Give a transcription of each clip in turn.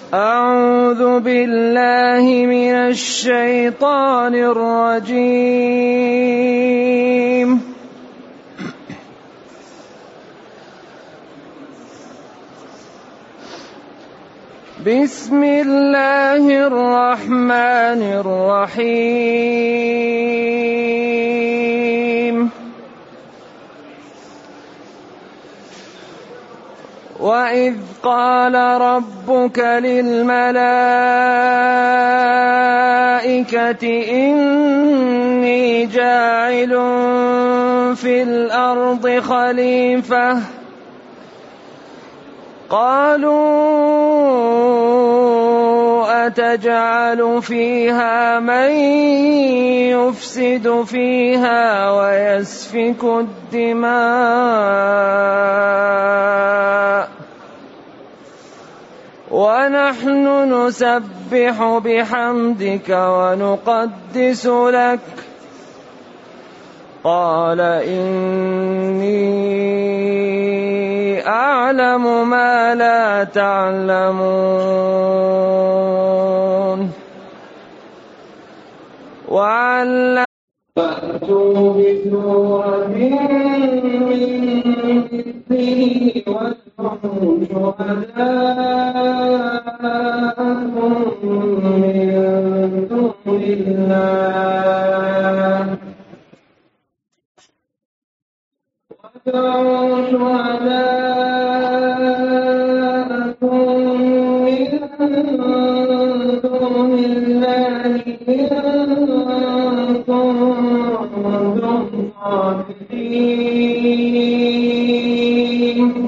أعوذ بالله من الشيطان الرجيم. بسم الله الرحمن الرحيم. وإذ قال ربك للملائكة إني جاعل في الأرض خليفة قالوا أتجعل فيها من يفسد فيها ويسفك الدماء ونحن نسبح بحمدك ونقدس لك قال إني أعلم ما لا تعلمون. وعلم فأتوا بسورة من مثله وادعوا شهداءكم من دون الله إن كنتم صادقين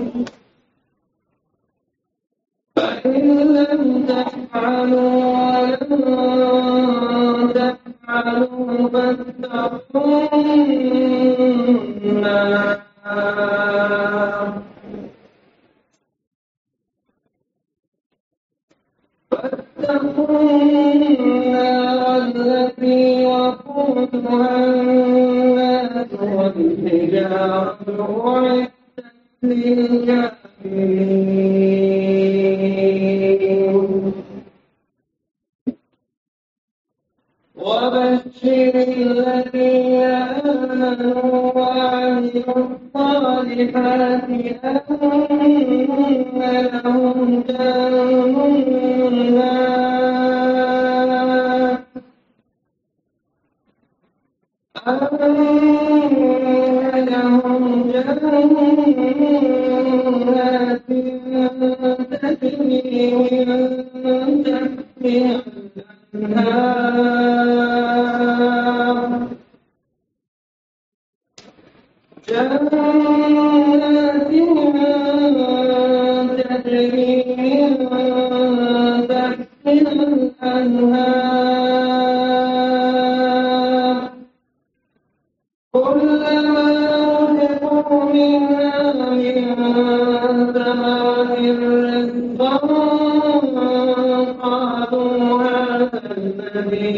فإن لم تفعلوا ولن تفعلوا فاتقوا النار التي وقودها الناس والحجارة أعدت للكافرين. وبشر الذين آمنوا وعملوا الصالحات أن لهم جنات تجري من تحتها الأنهار كلما رزقوا منها من ثمرة رزقا قالوا هذا الذي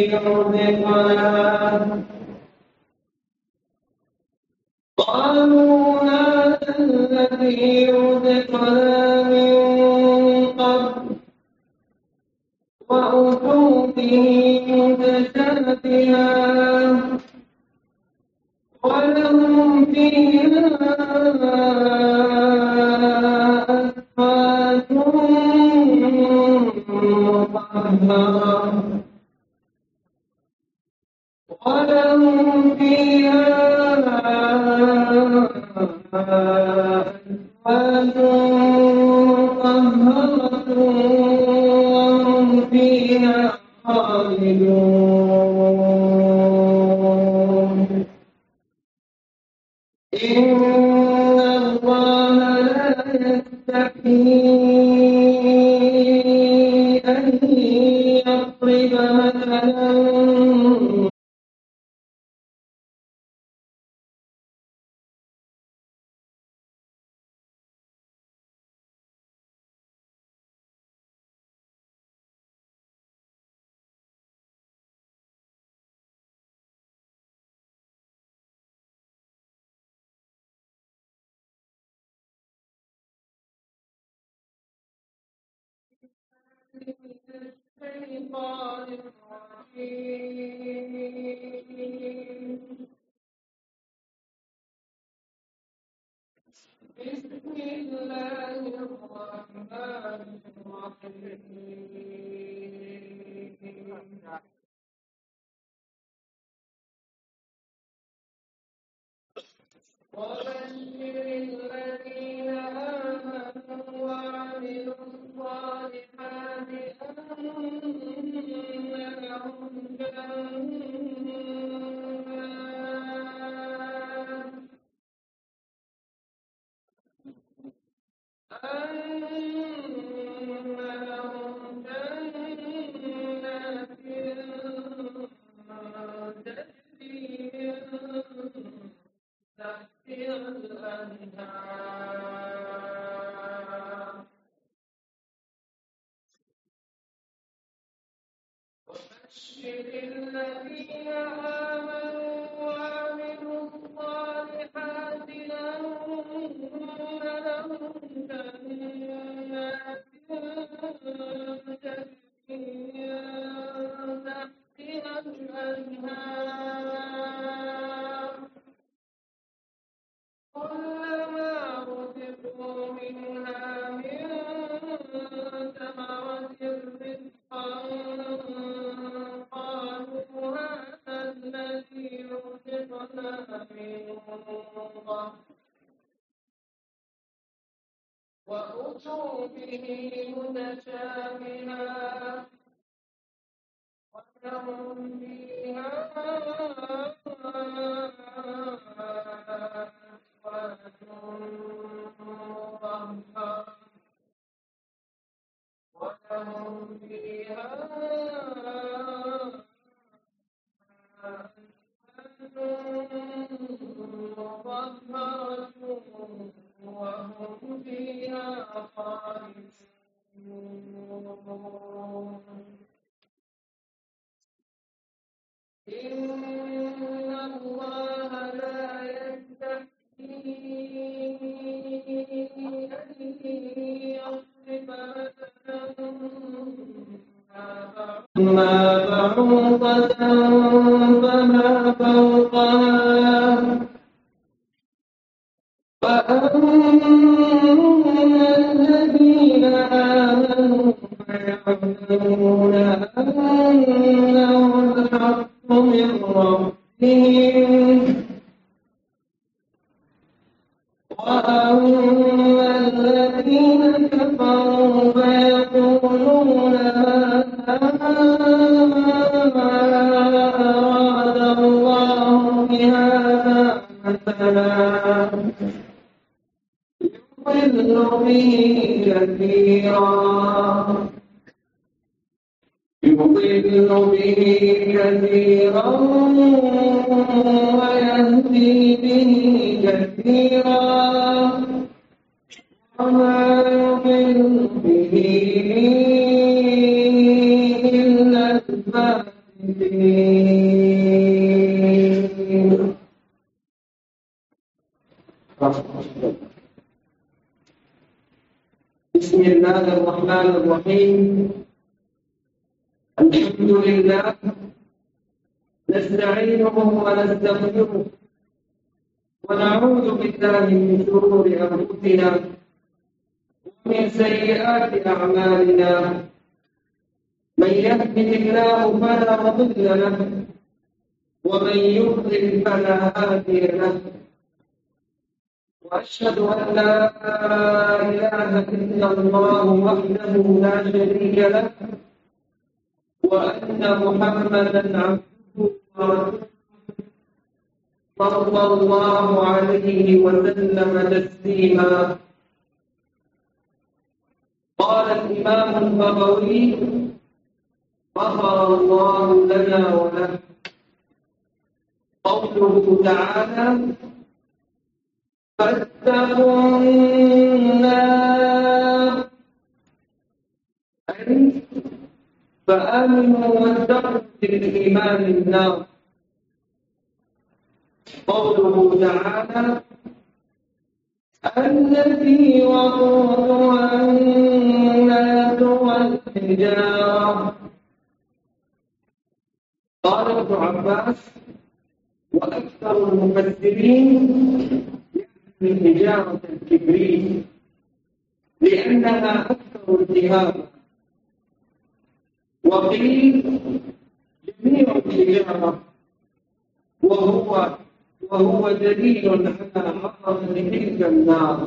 رزقنا من قبل وأتوا به متشابها ولهم فيها أزواج مطهرة ولهم فيها أزواج مطهرة وهم فيها خالدون. إن الله لا يستحيي أن يضرب مثلا الشيطان الرجيم بسم الله الرحمن الرحيم وبشر الذين آمنوا وعملوا الصالحات أن لهم جنات تجري من تحتها الأنهار وبشر الذين آمنوا وعملوا الصالحات لهم جنات تجري من تحتها الأنهار كلما رزقوا منها من ثمرة رزقا قالوا هذا الذي رزقنا من قبل وأتوا به متشابها ولهم فيها ولهم فيها مطهرة وهم فيها خالدون إن الله لا يستحيي أن يضرب ما بعوضة فما فوقها وأما الذين آمنوا فيعلمون أنه الحق من ربهم وأما الذين كفروا فيقولون ماذا أراد الله بهذا مثلا يضل به كثيرا ويهدي به كثيرا وما يضل به إلا الفاسقين. بسم الله الرحمن الرحيم الحمد لله نستعينه ونستغفره ونعوذ بالله من شرور أنفسنا ومن سيئات أعمالنا من يهده الله فلا مضل له ومن يضلل فلا هادي له وأشهد أن لا إله إلا الله وحده لا شريك له وأن محمدا عبده ورسوله صلى الله عليه وسلم تسليما. قال الإمام البغوي غفر الله لنا وله قوله تعالى فاتقوا النار أي فآمنوا واتقوا بالإيمان النار. قوله تعالى التي وقودها الناس والحجارة عباس وأكثر المفسرين من حجارة الكبريت لأنها أكثر التهابا، وقيل جميع الحجارة وهو دليل على حرمة تلك النار،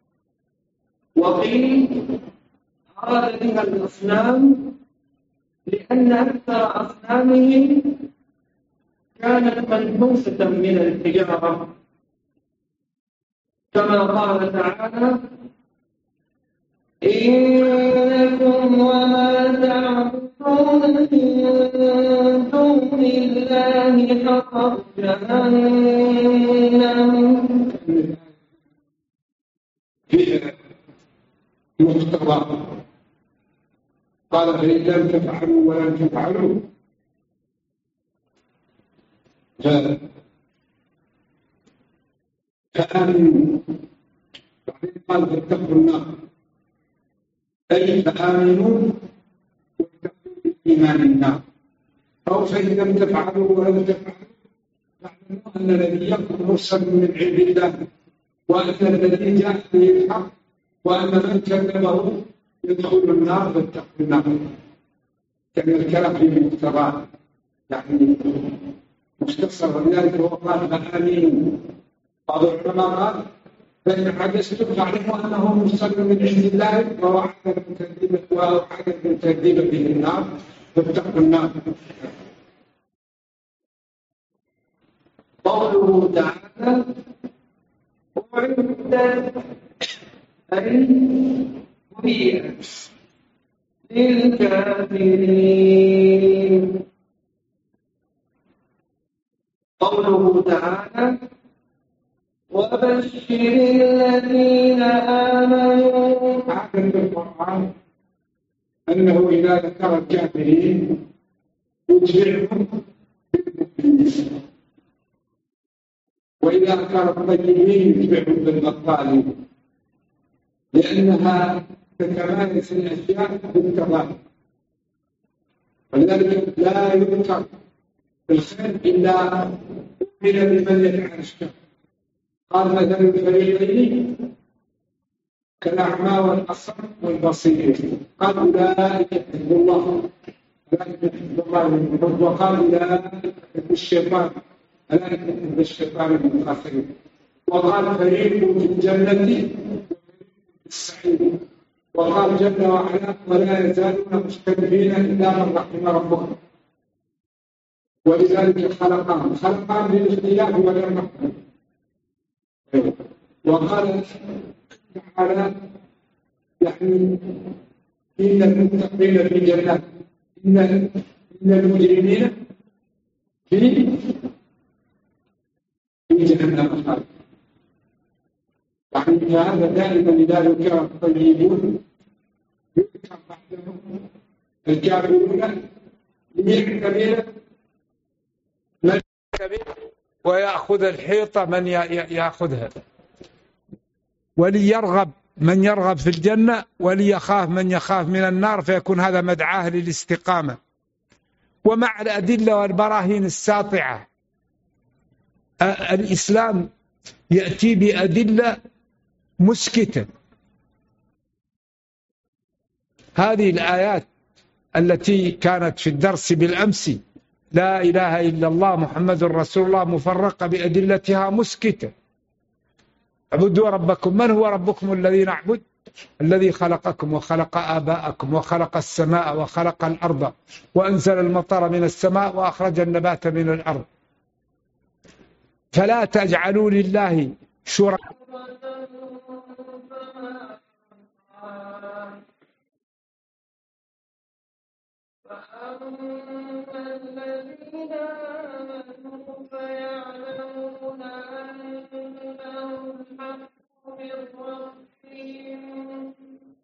وقيل أراد بها الأصنام لأن أكثر أصنامهم كانت منحوسة من الحجارة، كما قال تعالى: إنكم وما تعبدون من دون الله حصب جهنم. فيها مقتضى قال: فإن لم تفعلوا ولم تفعلوا فآمنوا. بعدين قال: فاتقوا النار، أي فآمنوا واتقوا الإيمان النار. أو فإن لم تفعلوا ولم تفعلوا فاعلموا أن الذي يقول مرسل من عند الله، وأن الذي جاء به الحق، وأن من كذبه يدخل النار. فاتقوا النار. كان الكلام في مقتضاه يعني مختصر، ولذلك هو قال: فآمنوا. بعض العلماء قال: فإن عجزتم فاعلموا أنه مرسل من عند الله ووعد المكذب به النار. فاتقوا النار. قوله تعالى: أعدت أي هيئت للكافرين. قوله تعالى: وبشر الذين آمنوا. عادة في القرآن أنه إذا ذكر الكافرين يتبعهم بالمؤمنين، وإذا ذكر الطيبين يتبعهم بالبطالين، لأنها تتمايز الأشياء بالتضاد. ولذلك لا يذكر الخير إلا بمن يفعل الشر. قال: مثل الفريقين كالأعمى والأصم والبصير. قال: أولئك يحب الله، أولئك يحب الله. وقال: أولئك يحب الشيطان، أولئك يحب الشيطان المتأخرين. وقال: فريق في الجنة وفريق في السعير. وقال جل وعلا: ولا يزالون مختلفين إلا من رحم ربهم. ولذلك خلقهم للاختلاف والرحمة. وقال تعالى: يعني إن المتقين في جنات، إن المجرمين في جهنم خالدون. يعني هذا دائما إذا ذكر الطيبون يذكر بعدهم الكافرون ليعتبر من ويأخذ الحيطة من يأخذها، وليرغب من يرغب في الجنة، وليخاف من يخاف من النار، فيكون هذا مدعاه للاستقامة. ومع الأدلة والبراهين الساطعة الإسلام يأتي بأدلة مسكتة. هذه الآيات التي كانت في الدرس بالأمس: لا إله إلا الله محمد رسول الله، مفرقة بأدلتها مسكتة. اعبدوا ربكم. من هو ربكم الذي نعبد؟ الذي خلقكم وخلق آباءكم وخلق السماء وخلق الأرض وأنزل المطر من السماء وأخرج النبات من الأرض. فلا تجعلوا لله شركاء. فأما الذين آمنوا فيعلمون أنه الحق من ربهم،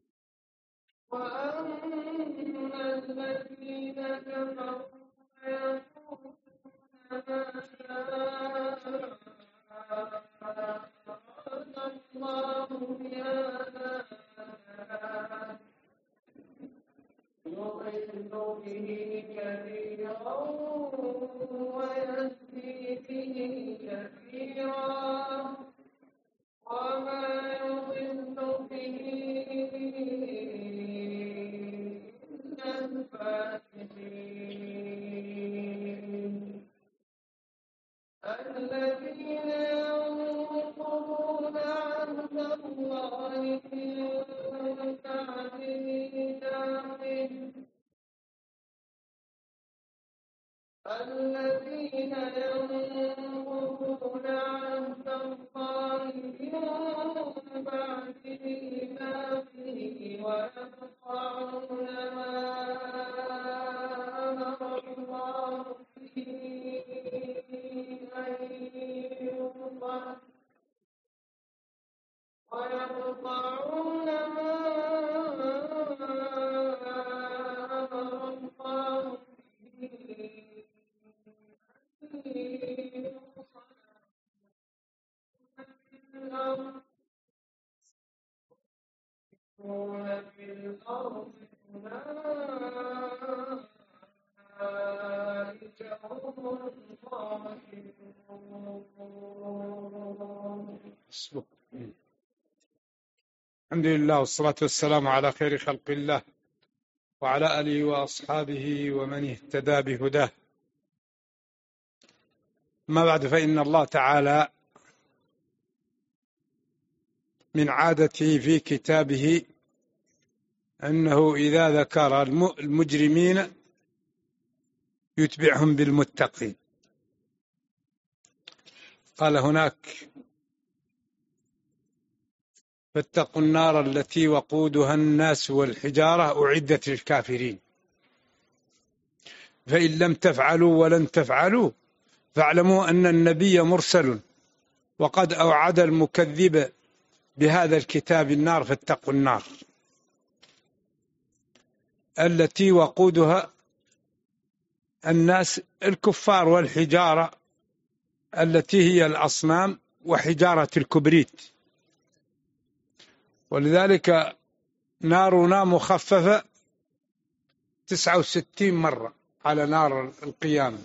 وأما الذين كفروا فيقولون ماذا أراد الله بهذا مثلا يضل به الذين ينقضون عهد الله من بعد ميثاقه الذين ينقضون عهد الله من بعد ميثاقه ويقطعون ما أمر الله به أن يوصل ويقطعون ما أمر الله به في الأرض أولئك هم الظالمون. الحمد لله والصلاة والسلام على خير خلق الله وعلى آله وأصحابه ومن اهتدى بهداه. ما بعد، فإن الله تعالى من عادته في كتابه أنه إذا ذكر المجرمين يتبعهم بالمتقين. قال هناك: فاتقوا النار التي وقودها الناس والحجارة أعدت للكافرين فإن لم تفعلوا ولن تفعلوا فاعلموا أن النبي مرسل وقد أوعد المكذب بهذا الكتاب النار. فاتقوا النار التي وقودها الناس الكفار والحجارة التي هي الأصنام وحجارة الكبريت، ولذلك نارنا مخففة 69 مرة على نار القيامة.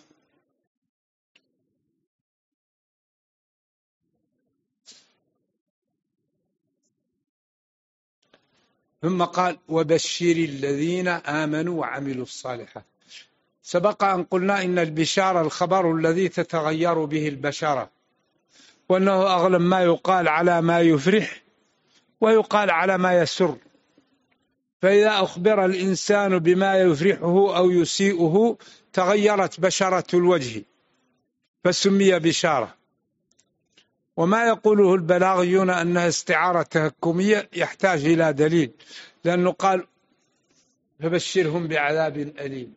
ثم قال: وبشر الذين آمنوا وعملوا الصالحات. سبق أن قلنا إن البشارة الخبر الذي تتغير به البشرة، وأنه أغلب ما يقال على ما يفرح ويقال على ما يسر. فإذا أخبر الإنسان بما يفرحه أو يسيئه تغيرت بشرة الوجه فسمي بشارة. وما يقوله البلاغيون أنها استعارة تهكمية يحتاج إلى دليل، لأنه قال: فبشرهم بعذاب أليم.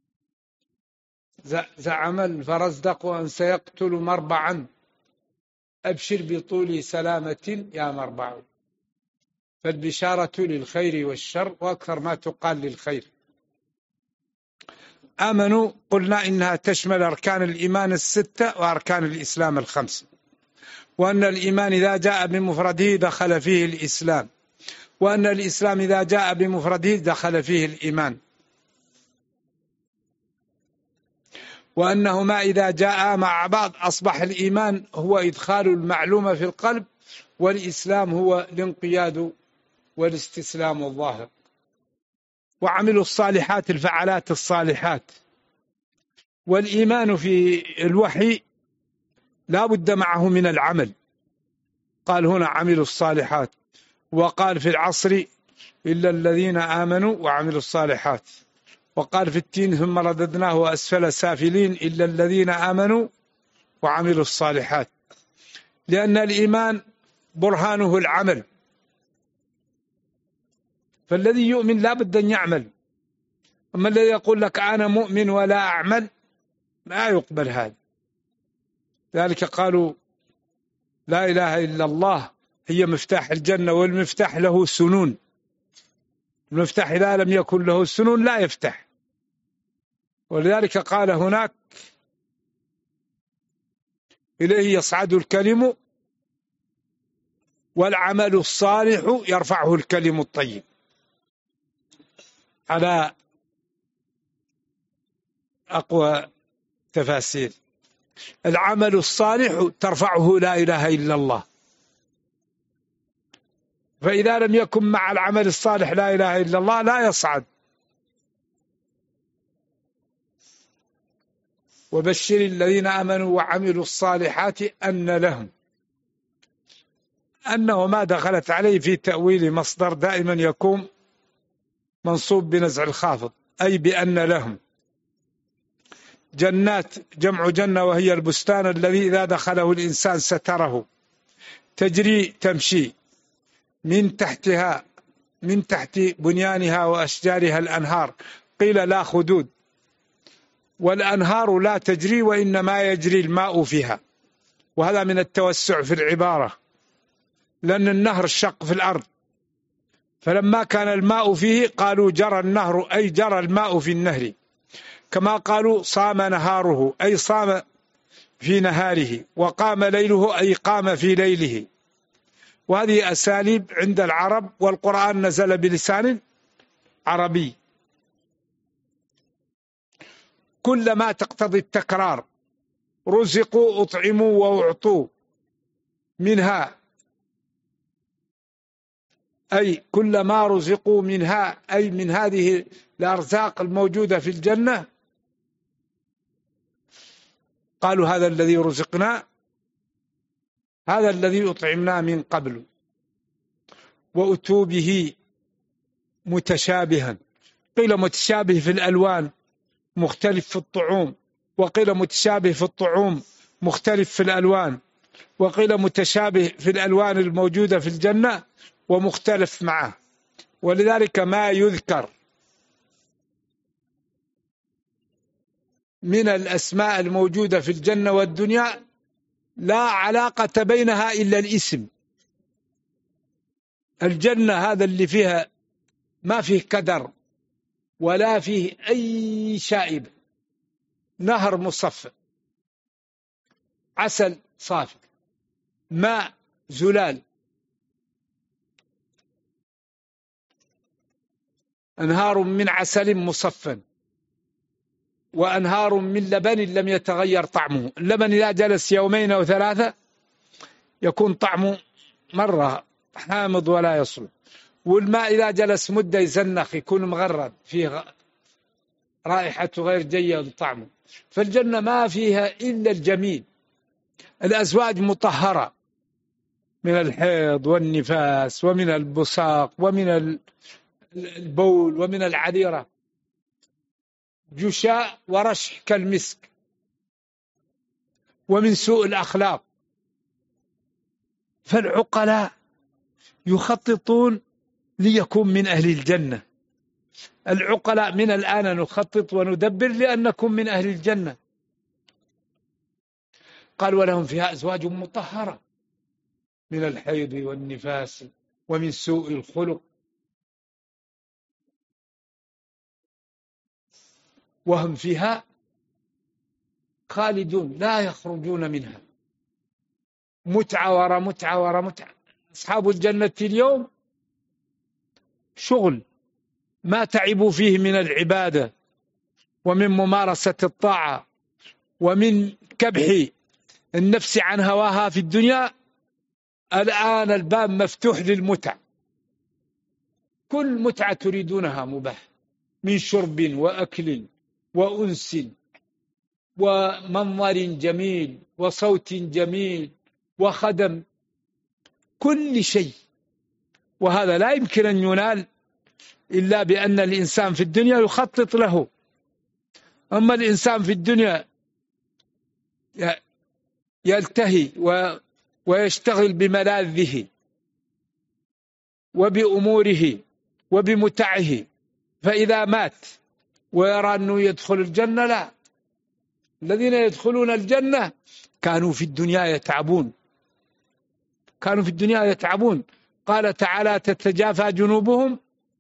زعم الفرزدق أن سيقتل مربعا أبشر بطول سلامة يا مربع. فالبشارة للخير والشر، وأكثر ما تقال للخير. آمنوا قلنا إنها تشمل أركان الإيمان 6 وأركان الإسلام 5، وأن الإيمان إذا جاء بمفرده دخل فيه الإسلام، وأن الإسلام إذا جاء بمفرده دخل فيه الإيمان، وأنهما إذا جاء مع بعض أصبح الإيمان هو إدخال المعلومة في القلب، والإسلام هو الانقياد والاستسلام الظاهر. وعملوا الصالحات الفعلات الصالحات. والإيمان في الوحي لا بد معه من العمل. قال هنا عملوا الصالحات، وقال في العصر إلا الذين آمنوا وعملوا الصالحات، وقال في التين ثم رددناه أسفل سافلين إلا الذين آمنوا وعملوا الصالحات. لأن الإيمان برهانه العمل، فالذي يؤمن لا بد أن يعمل. أما الذي يقول لك أنا مؤمن ولا أعمل لا يقبل هذا. ذلك قالوا لا إله إلا الله هي مفتاح الجنة، والمفتاح له سنون. المفتاح إذا لم يكن له سنون لا يفتح. ولذلك قال هناك إليه يصعد الكلم والعمل الصالح يرفعه الكلم الطيب. على أقوى تفاسير العمل الصالح ترفعه لا إله إلا الله. فإذا لم يكن مع العمل الصالح لا إله إلا الله لا يصعد. وبشر الذين آمنوا وعملوا الصالحات أن لهم. أنه ما دخلت عليه في تأويل مصدر دائما يكون منصوب بنزع الخافض، أي بأن لهم جنات، جمع جنة وهي البستان الذي إذا دخله الإنسان ستره، تجري تمشي من تحتها، من تحت بنيانها وأشجارها الأنهار، قيل لا خدود، والأنهار لا تجري وإنما يجري الماء فيها، وهذا من التوسع في العبارة، لأن النهر شق في الأرض، فلما كان الماء فيه قالوا جرى النهر، أي جرى الماء في النهر، كما قالوا صام نهاره، أي صام في نهاره، وقام ليله، أي قام في ليله. وهذه أساليب عند العرب، والقرآن نزل بلسان عربي. كل ما تقتضي التكرار، رزقوا أطعموا وأعطوا منها، أي كل ما رزقوا منها، أي من هذه الأرزاق الموجودة في الجنة، قالوا هذا الذي رزقنا، هذا الذي أطعمنا من قبل. وأتوا به متشابها، قيل متشابه في الألوان مختلف في الطعوم، وقيل متشابه في الطعوم مختلف في الألوان، وقيل متشابه في الألوان الموجودة في الجنة ومختلف معه. ولذلك ما يذكر من الأسماء الموجودة في الجنة والدنيا لا علاقة بينها إلا الاسم. الجنة هذا اللي فيها ما فيه كدر ولا فيه أي شائب، نهر مصفى، عسل صافي، ماء زلال، أنهار من عسل مصفى، وأنهار من لبن لم يتغير طعمه. اللبن إذا جلس يومين أو ثلاثة يكون طعمه مرة حامض ولا يصلح، والماء إذا جلس مدة يزنخ يكون مغرد فيه رائحته غير جيد طعمه. فالجنة ما فيها إلا الجميل. الأزواج مطهرة من الحيض والنفاس ومن البصاق ومن البول ومن العذيرة، جشاء ورشح كالمسك، ومن سوء الأخلاق. فالعقلاء يخططون ليكون من أهل الجنة. العقلاء من الآن نخطط وندبر لأنكم من أهل الجنة. قال ولهم فيها أزواج مطهرة من الحيض والنفاس ومن سوء الخلق، وهم فيها خالدون لا يخرجون منها، متعة ورا متعة ورا متعة. أصحاب الجنة اليوم شغل ما تعبوا فيه من العبادة ومن ممارسة الطاعة ومن كبح النفس عن هواها في الدنيا، الآن الباب مفتوح للمتع، كل متعة تريدونها مباح، من شرب وأكل وأنس ومنظر جميل وصوت جميل وخدم، كل شيء. وهذا لا يمكن أن ينال إلا بأن الإنسان في الدنيا يخطط له. أما الإنسان في الدنيا يلتهي ويشتغل بملاذه وبأموره وبمتعه، فإذا مات ويرى أنه يدخل الجنة، لا، الذين يدخلون الجنة كانوا في الدنيا يتعبون، كانوا في الدنيا يتعبون. قال تعالى تتجافى جنوبهم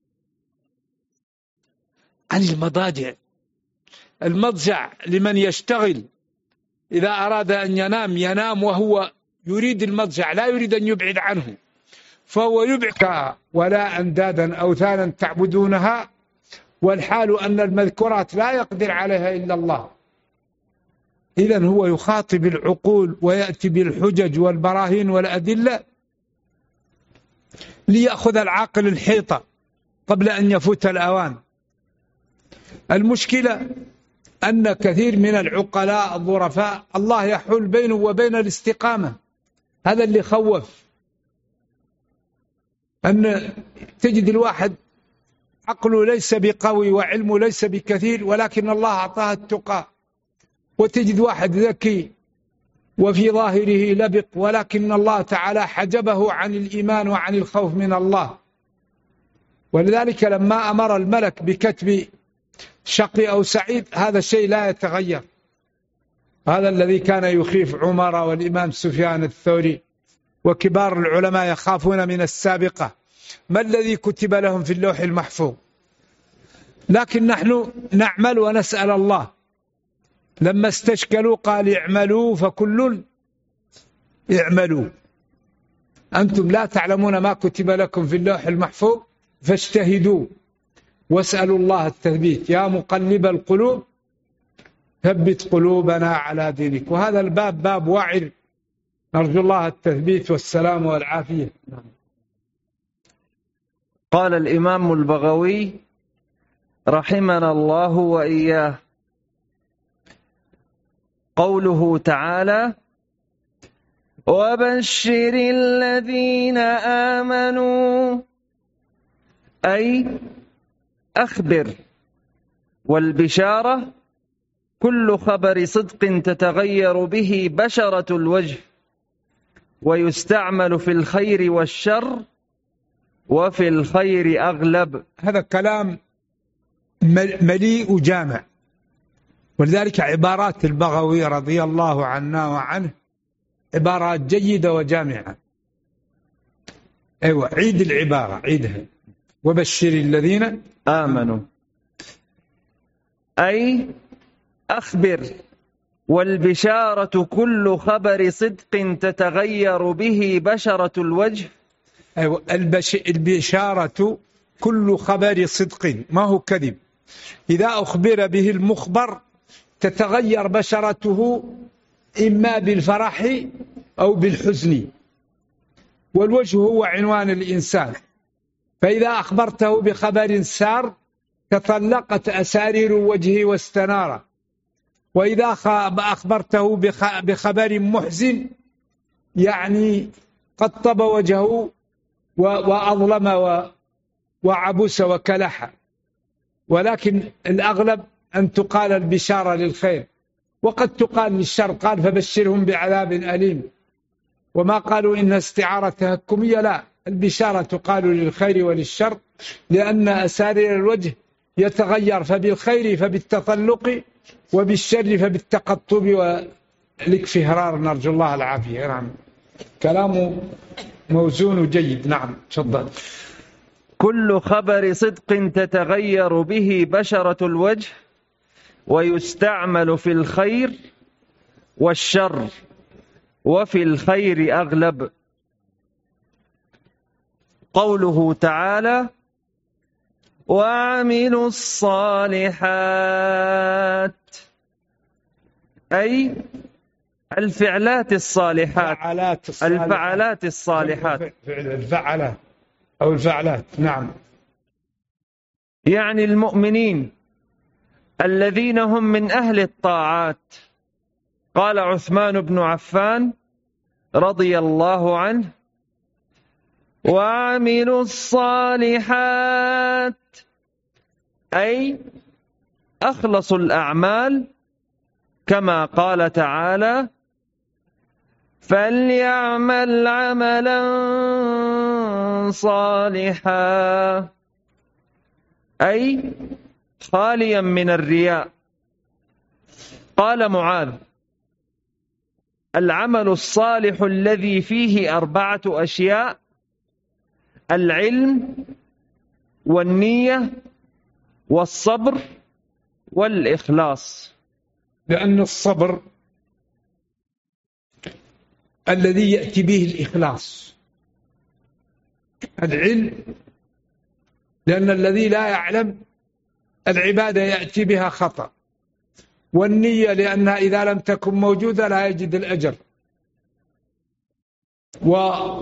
عن المضاجع. المضجع لمن يشتغل إذا أراد أن ينام ينام وهو يريد المضجع، لا يريد أن يبعد عنه، فهو يبعد. ولا أندادا أوثانا تعبدونها والحال أن المذكورات لا يقدر عليها إلا الله. إذن هو يخاطب العقول ويأتي بالحجج والبراهين والأدلة ليأخذ العاقل الحيطة قبل أن يفوت الأوان. المشكلة أن كثير من العقلاء الظرفاء الله يحول بينه وبين الاستقامة. هذا اللي خوف، أن تجد الواحد عقله ليس بقوي وعلمه ليس بكثير، ولكن الله أعطاه التقى، وتجد واحد ذكي وفي ظاهره لبق، ولكن الله تعالى حجبه عن الإيمان وعن الخوف من الله. ولذلك لما أمر الملك بكتب شقي أو سعيد هذا الشيء لا يتغير. هذا الذي كان يخيف عمر والإمام سفيان الثوري وكبار العلماء يخافون من السابقة، ما الذي كتب لهم في اللوح المحفوظ؟ لكن نحن نعمل ونسأل الله. لما استشكلوا قال اعملوا فكل اعملوا، أنتم لا تعلمون ما كتب لكم في اللوح المحفوظ فاجتهدوا واسألوا الله التثبيت. يا مقلب القلوب ثبت قلوبنا على دينك. وهذا الباب باب وعر، نرجو الله التثبيت والسلام والعافية. قال الإمام البغوي رحمنا الله وإياه: قوله تعالى: وبشر الذين آمنوا، أي أخبر. والبشارة كل خبر صدق تتغير به بشرة الوجه، ويستعمل في الخير والشر، وفي الخير أغلب. هذا كلام مليء جامع، ولذلك عبارات البغوي رضي الله عنا وعنه عبارات جيدة وجامعة. أيوة، عيد العبارة، عيدها. وبشر الذين آمنوا، أي أخبر. والبشارة كل خبر صدق تتغير به بشرة الوجه. أيوة، البشارة كل خبر صدق، ما هو كذب. إذا أخبر به المخبر تتغير بشرته إما بالفرح أو بالحزن، والوجه هو عنوان الإنسان. فإذا أخبرته بخبر سار تطلقت أسارير وجهه واستنار، وإذا أخبرته بخبر محزن يعني قطب وجهه وأظلم وعبس وكلح. ولكن الأغلب أن تقال البشارة للخير، وقد تقال للشر، قال فبشرهم بعذاب أليم، وما قالوا إنها استعارة تهكمية، لا، البشارة تقال للخير وللشر، لأن أسارير الوجه يتغير، فبالخير فبالتطلق، وبالشر فبالتقطب والاكفهرار، نرجو الله العافية. نعم، كلامه موزون وجيد. نعم، تفضل. كل خبر صدق تتغير به بشرة الوجه، ويستعمل في الخير والشر، وفي الخير أغلب. قوله تعالى: وعملوا الصالحات، أي الفعلات الصالحات، الفعلات الصالحات، الفعلات أو الفعلات. نعم، يعني المؤمنين الذين هم من أهل الطاعات. قال عثمان بن عفان رضي الله عنه: وعملوا الصالحات، أي أخلصوا الأعمال، كما قال تعالى: فليعمل عملا صالحا، أي خاليا من الرياء. قال معاذ: العمل الصالح الذي فيه 4 أشياء: العلم والنية والصبر والإخلاص. لأن الصبر الذي يأتي به الإخلاص، العلم لأن الذي لا يعلم العبادة يأتي بها خطأ، والنية لأنها إذا لم تكن موجودة لا يجد الأجر،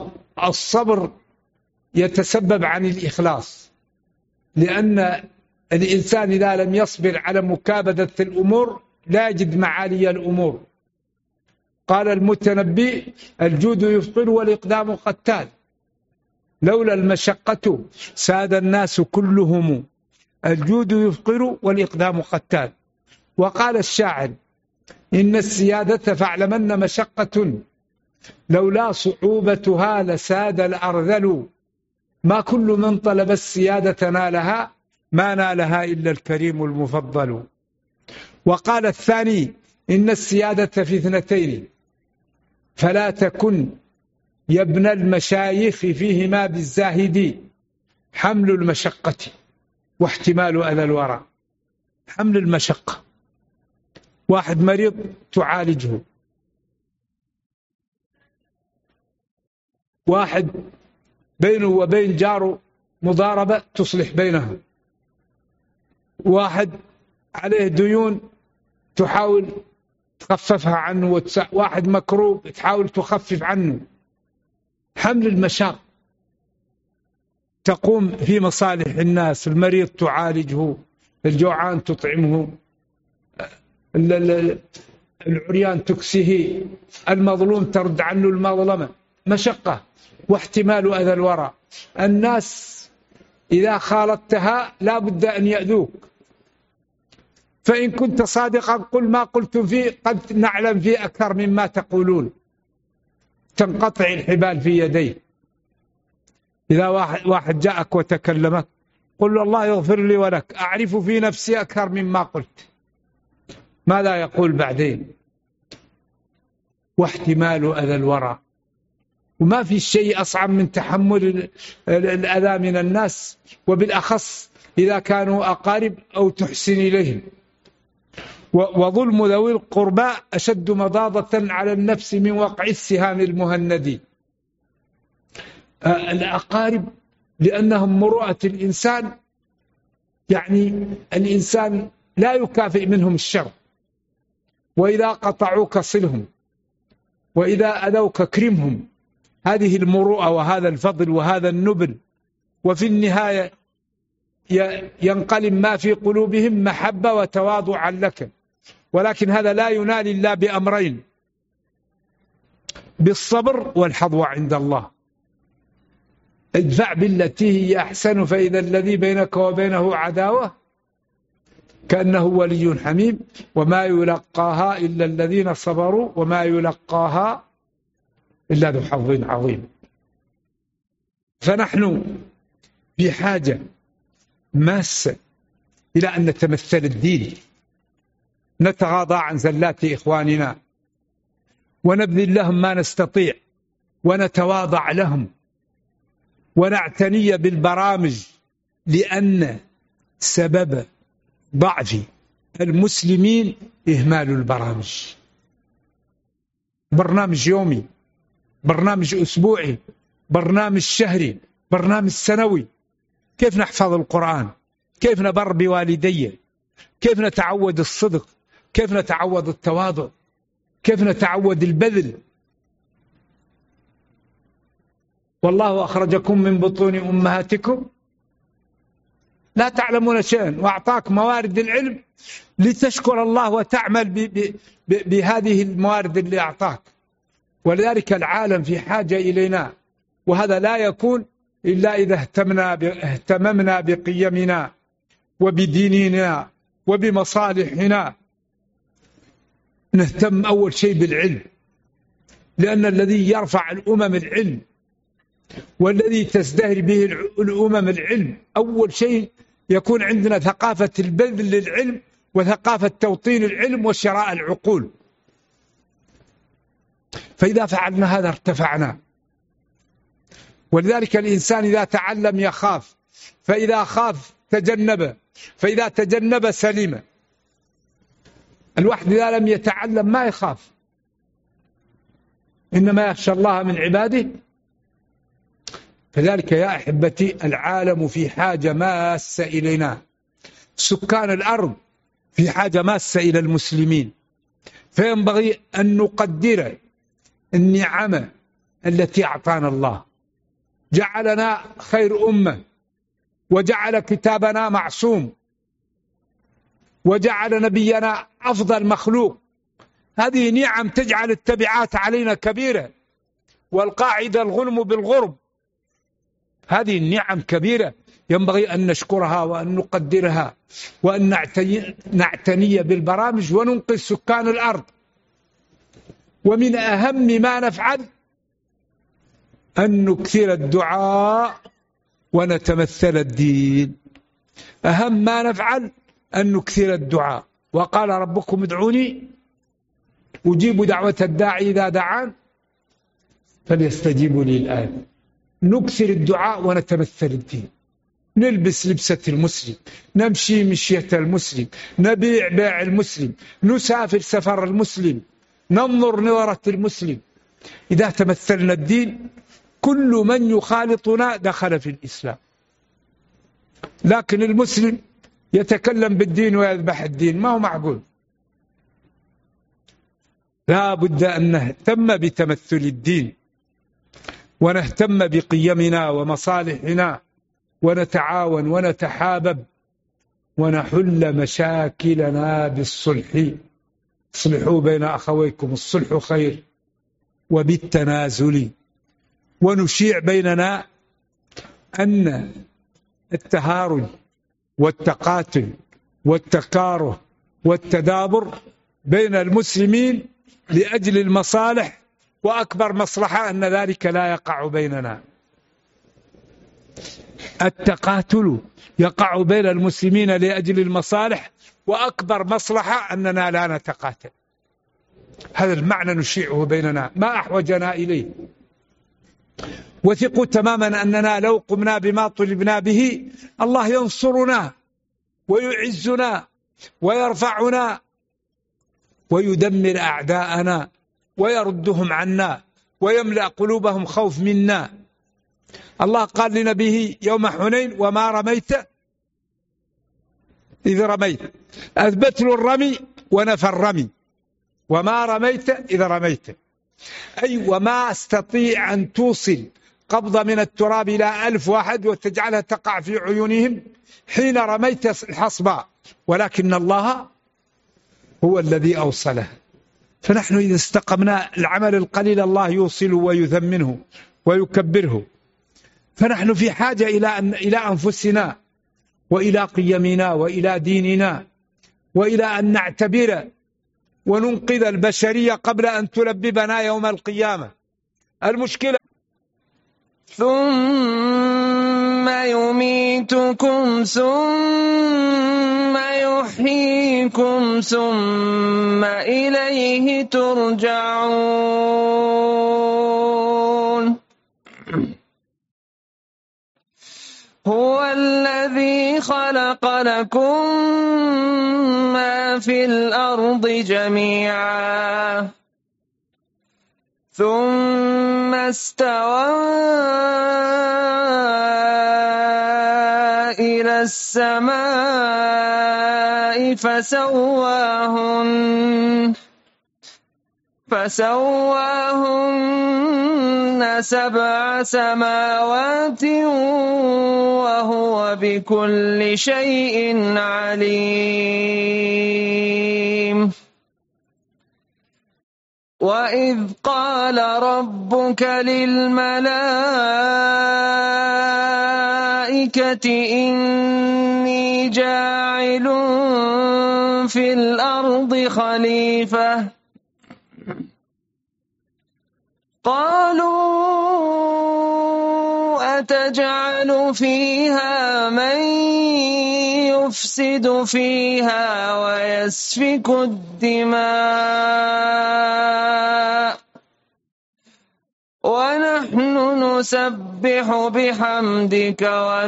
والصبر يتسبب عن الإخلاص، لأن الإنسان إذا لم يصبر على مكابدة الأمور لا يجد معالي الأمور. قال المتنبي: الجود يفطر والإقدام قتال، لولا المشقة ساد الناس كلهم، الجود يفطر والإقدام قتال. وقال الشاعر: إن السيادة فاعلمن مشقة، لولا صعوبتها لساد الأرذل، ما كل من طلب السيادة نالها، ما نالها إلا الكريم المفضل. وقال الثاني: إن السيادة في اثنتين، فلا تكن يا ابن المشايخ فيهما بالزاهد، حمل المشقة واحتمال أذى الورى. حمل المشقة، واحد مريض تعالجه، واحد بينه وبين جاره مضاربة تصلح بينهم، واحد عليه ديون تحاول تخففها عنه، واحد مكروب تحاول تخفف عنه. حمل المشاق تقوم في مصالح الناس، المريض تعالجه، الجوعان تطعمه، العريان تكسيه، المظلوم ترد عنه المظلمة. مشقة واحتمال أذى الورى. الناس إذا خالطتها لا بد أن يأذوك، فإن كنت صادقا قل ما قلتم فيه قد نعلم فيه أكثر مما تقولون، تنقطع الحبال في يديه. إذا واحد جاءك وتكلمك قل الله يغفر لي ولك، أعرف في نفسي أكثر مما قلت، ماذا يقول بعدين؟ واحتمال أذى الورى. وما في شيء أصعب من تحمل الأذى من الناس، وبالأخص إذا كانوا أقارب أو تحسن إليهم. وظلم ذوي القربى أشد مضاضة على النفس من وقع السهام المهندي. الأقارب لأنهم مروءة الإنسان، يعني الإنسان لا يكافئ منهم الشر، وإذا قطعوك صلهم، وإذا أذوك كرمهم. هذه المروءة وهذا الفضل وهذا النبل، وفي النهاية ينقلب ما في قلوبهم محبة وتواضعا لك. ولكن هذا لا ينال إلا بأمرين: بالصبر والحظوة عند الله. ادفع بالتي هي أحسن فإذا الذي بينك وبينه عداوة كأنه ولي حميم، وما يلقاها إلا الذين صبروا وما يلقاها إلا ذو حظ عظيم. فنحن في حاجة ماسة إلى أن نتمثل الدين، نتغاضى عن زلات إخواننا، ونبذل لهم ما نستطيع، ونتواضع لهم، ونعتني بالبرامج، لأن سبب ضعف المسلمين إهمال البرامج. برنامج يومي، برنامج أسبوعي، برنامج شهري، برنامج سنوي. كيف نحفظ القرآن؟ كيف نبر بوالدي؟ كيف نتعود الصدق؟ كيف نتعود التواضع؟ كيف نتعود البذل؟ والله أخرجكم من بطون أمهاتكم لا تعلمون شيئا وأعطاك موارد العلم لتشكر الله وتعمل بهذه الموارد اللي أعطاك. ولذلك العالم في حاجة إلينا، وهذا لا يكون إلا إذا اهتممنا بقيمنا وبديننا وبمصالحنا. نهتم أول شيء بالعلم، لأن الذي يرفع الأمم العلم، والذي تزدهر به الأمم العلم. أول شيء يكون عندنا ثقافة البذل للعلم، وثقافة توطين العلم وشراء العقول. فإذا فعلنا هذا ارتفعنا. ولذلك الإنسان إذا تعلم يخاف، فإذا خاف تجنب، فإذا تجنب سلم. الواحد إذا لم يتعلم ما يخاف، إنما يخشى الله من عباده. فذلك يا أحبتي العالم في حاجة ماسة إلينا، سكان الأرض في حاجة ماسة إلى المسلمين. فينبغي أن نقدر النعم التي أعطانا الله. جعلنا خير أمة، وجعل كتابنا معصوم، وجعل نبينا أفضل مخلوق. هذه نعم تجعل التبعات علينا كبيرة، والقاعدة الغنم بالغرب. هذه النعم كبيرة ينبغي أن نشكرها وأن نقدرها وأن نعتني بالبرامج وننقذ سكان الأرض. ومن أهم ما نفعل أن نكثر الدعاء ونتمثل الدين. أهم ما نفعل أن نكثر الدعاء. وقال ربكم ادعوني أجيب دعوة الداعي إذا دعان فليستجيبوا لي الآن. نكثر الدعاء ونتمثل الدين، نلبس لبسة المسلم، نمشي مشية المسلم، نبيع بيع المسلم، نسافر سفر المسلم، ننظر نظرة المسلم. إذا تمثلنا الدين كل من يخالطنا دخل في الإسلام. لكن المسلم يتكلم بالدين ويذبح الدين، ما هو معقول. لا بد أن نهتم بتمثل الدين ونهتم بقيمنا ومصالحنا ونتعاون ونتحابب ونحل مشاكلنا بالصلح. اصلحوا بين أخويكم، الصلح خير، وبالتنازل. ونشيع بيننا أن التهارج والتقاتل والتكاره والتدابر بين المسلمين لأجل المصالح، وأكبر مصلحة أن ذلك لا يقع بيننا. التقاتل يقع بين المسلمين لأجل المصالح، وأكبر مصلحة أننا لا نتقاتل. هذا المعنى نشيعه بيننا، ما أحوجنا إليه. وثقوا تماما أننا لو قمنا بما طلبنا به الله ينصرنا ويعزنا ويرفعنا ويدمر أعداءنا ويردهم عنا ويملأ قلوبهم خوف منا. الله قال لنبيه يوم حنين وما رميت إذ رميت، أثبت له الرمي ونفى الرمي. وما رميت إذ رميت، أي وما استطيع أن توصل قبضة من التراب إلى 1000 واحد وتجعلها تقع في عيونهم حين رميت الحصبة، ولكن الله هو الذي أوصله. فنحن إذا استقمنا العمل القليل الله يوصله ويثمنه ويكبره. فنحن في حاجة إلى أنفسنا وإلى قيمنا وإلى ديننا وإلى أن نعتبر وننقذ البشرية قبل أن تلببنا يوم القيامة. المشكلة ثم يميتكم ثم يحييكم ثم إليه ترجعون. هو الذي خلق لكم ما في الأرض جميعا ثم استوى إلى السماء فسواهن 7 سماوات وهو بكل شيء عليم. وإذ قال ربك للملائكة إني جاعل في الأرض خليفة، قالوا أتجعل فيها من يفسد فيها ويسفك الدماء ونحن نسبح بحمدك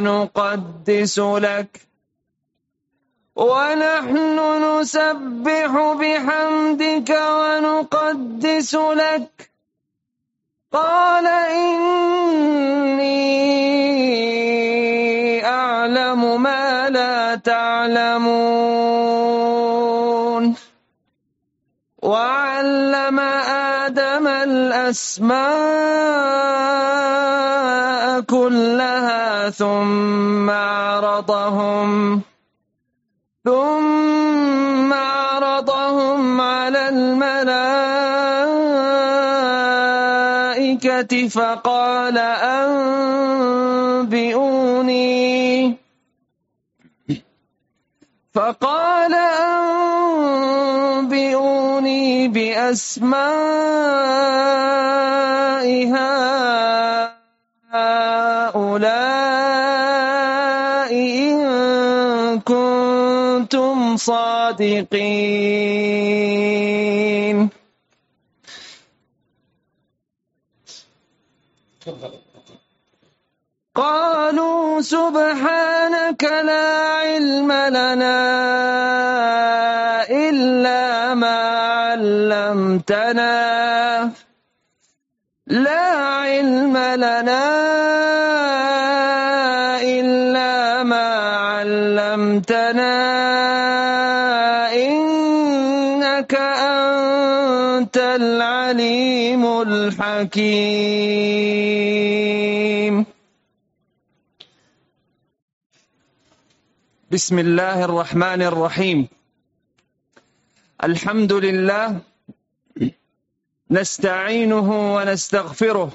ونقدس لك قال إني أعلم ما لا تعلمون. وعلم آدم الأسماء كلها ثم الملائكة فقال أنبئوني بأسماء هؤلاء إن كنتم صادقين. قالوا سبحانك لا علم لنا إلا ما علمتنا إنك أنت العليم الحكيم. بسم الله الرحمن الرحيم. الحمد لله نستعينه ونستغفره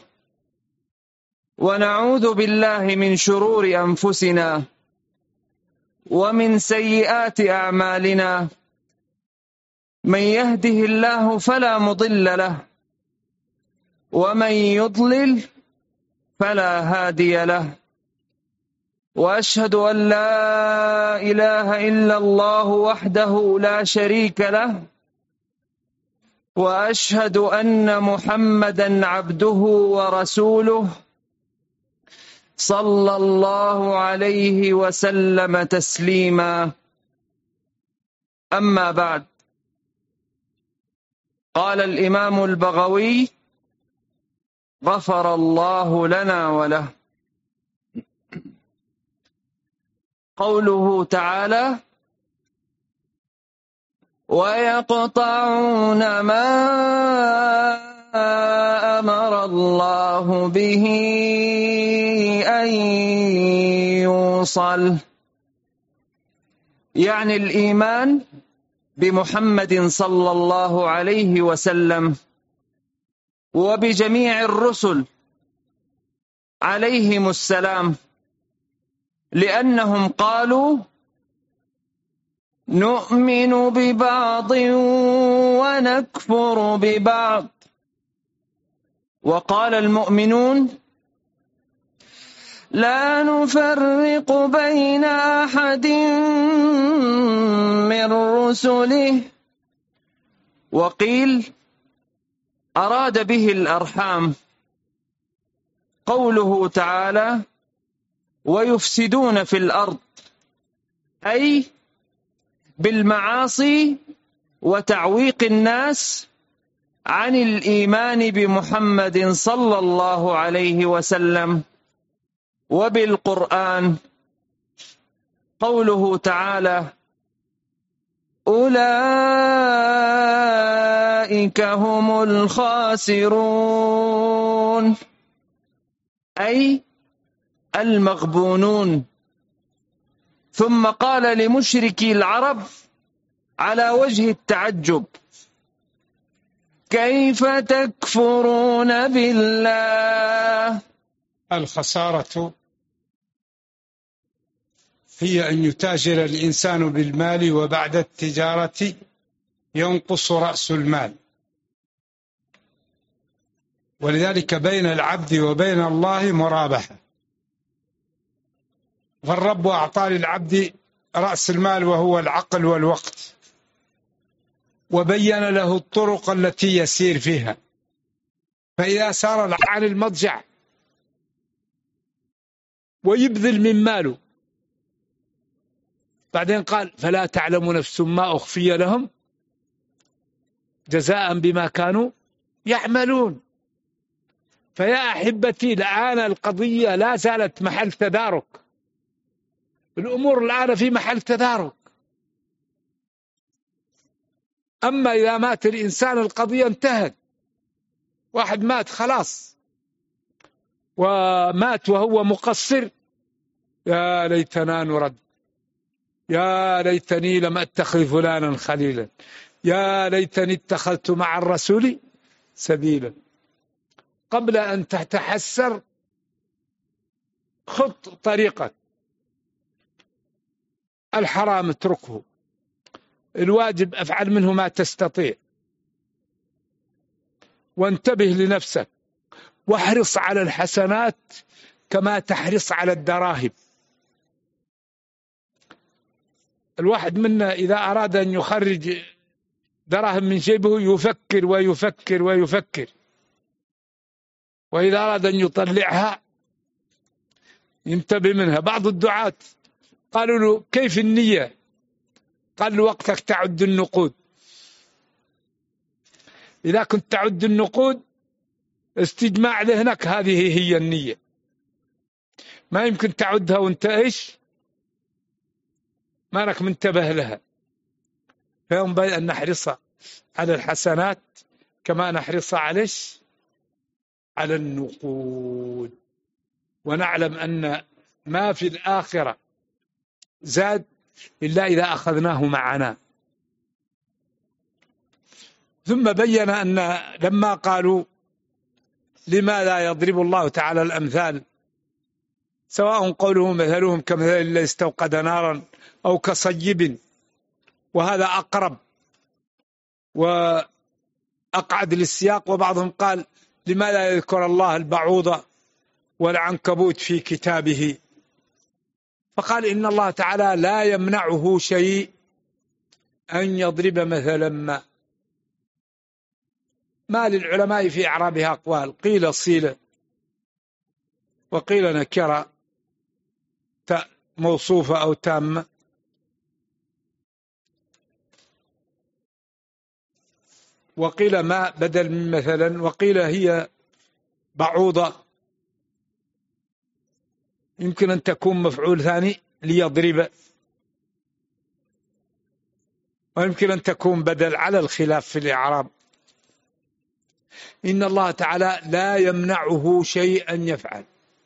ونعوذ بالله من شرور أنفسنا ومن سيئات أعمالنا. من يهده الله فلا مضل له ومن يضلل فلا هادي له. وأشهد أن لا إله إلا الله وحده لا شريك له وأشهد أن محمدا عبده ورسوله صلى الله عليه وسلم تسليما. أما بعد، قال الإمام البغوي غفر الله لنا وله. قوله تعالى: ويقطعون ما أمر الله به أن يوصل، يعني الإيمان بمحمد صلى الله عليه وسلم وبجميع الرسل عليهم السلام، لأنهم قالوا نؤمن ببعض ونكفر ببعض. وقال المؤمنون لا نفرق بين أحد من رسله. وقيل أراد به الأرحام. قوله تعالى ويفسدون في الأرض، أي بالمعاصي وتعويق الناس عن الإيمان بمحمد صلى الله عليه وسلم وبالقرآن. قوله تعالى أولئك هم الخاسرون، أي المغبونون. ثم قال لمشركي العرب على وجه التعجب كيف تكفرون بالله. الخسارة هي أن يتاجر الإنسان بالمال وبعد التجارة ينقص رأس المال، ولذلك بين العبد وبين الله مرابحة. فالرب أعطى للعبد رأس المال وهو العقل والوقت، وبين له الطرق التي يسير فيها، فإذا سار عن المضجع ويبذل من ماله، بعدين قال فلا تعلم نفس ما أخفي لهم جزاء بما كانوا يعملون. فيا أحبتي الآن القضية لا زالت محل تدارك، الأمور الآن في محل تدارك. أما إذا مات الإنسان القضية انتهت. واحد مات خلاص ومات وهو مقصر، يا ليتنا نرد، يا ليتني لم أتخذ فلانا خليلا، يا ليتني اتخذت مع الرسول سبيلا. قبل أن تتحسر خط طريقك. الحرام اتركه، الواجب افعل منه ما تستطيع، وانتبه لنفسك، واحرص على الحسنات كما تحرص على الدراهم. الواحد منا إذا أراد أن يخرج دراهم من جيبه يفكر ويفكر ويفكر، وإذا أراد أن يطلعها ينتبه منها. بعض الدعاة قالوا له كيف النية؟ قال له وقتك تعد النقود. إذا كنت تعد النقود استجماع ذهنك هذه هي النية، ما يمكن تعدها وانت ايش ما لك منتبه لها. فينبغي أن نحرص على الحسنات كما نحرص على النقود، ونعلم أن ما في الآخرة زاد إلا إذا أخذناه معنا. ثم بين أن لما قالوا لماذا يضرب الله تعالى الأمثال، سواء قوله مثلهم كمثل الذي استوقد نارا أو كصيب، وهذا أقرب وأقعد للسياق. وبعضهم قال لماذا يذكر الله البعوضة والعنكبوت في كتابه، فقال إن الله تعالى لا يمنعه شيء أن يضرب مثلا ما للعلماء في إعرابها أقوال، قيل صيلة وقيل نكرة موصوفة أو تامة، وقيل ما بدل من مثلا، وقيل هي بعوضة، يمكن أن تكون مفعول ثاني ليضرب، ويمكن أن تكون بدل، على الخلاف في الإعراب. إن الله تعالى لا يمنعه شيء أن يفعل.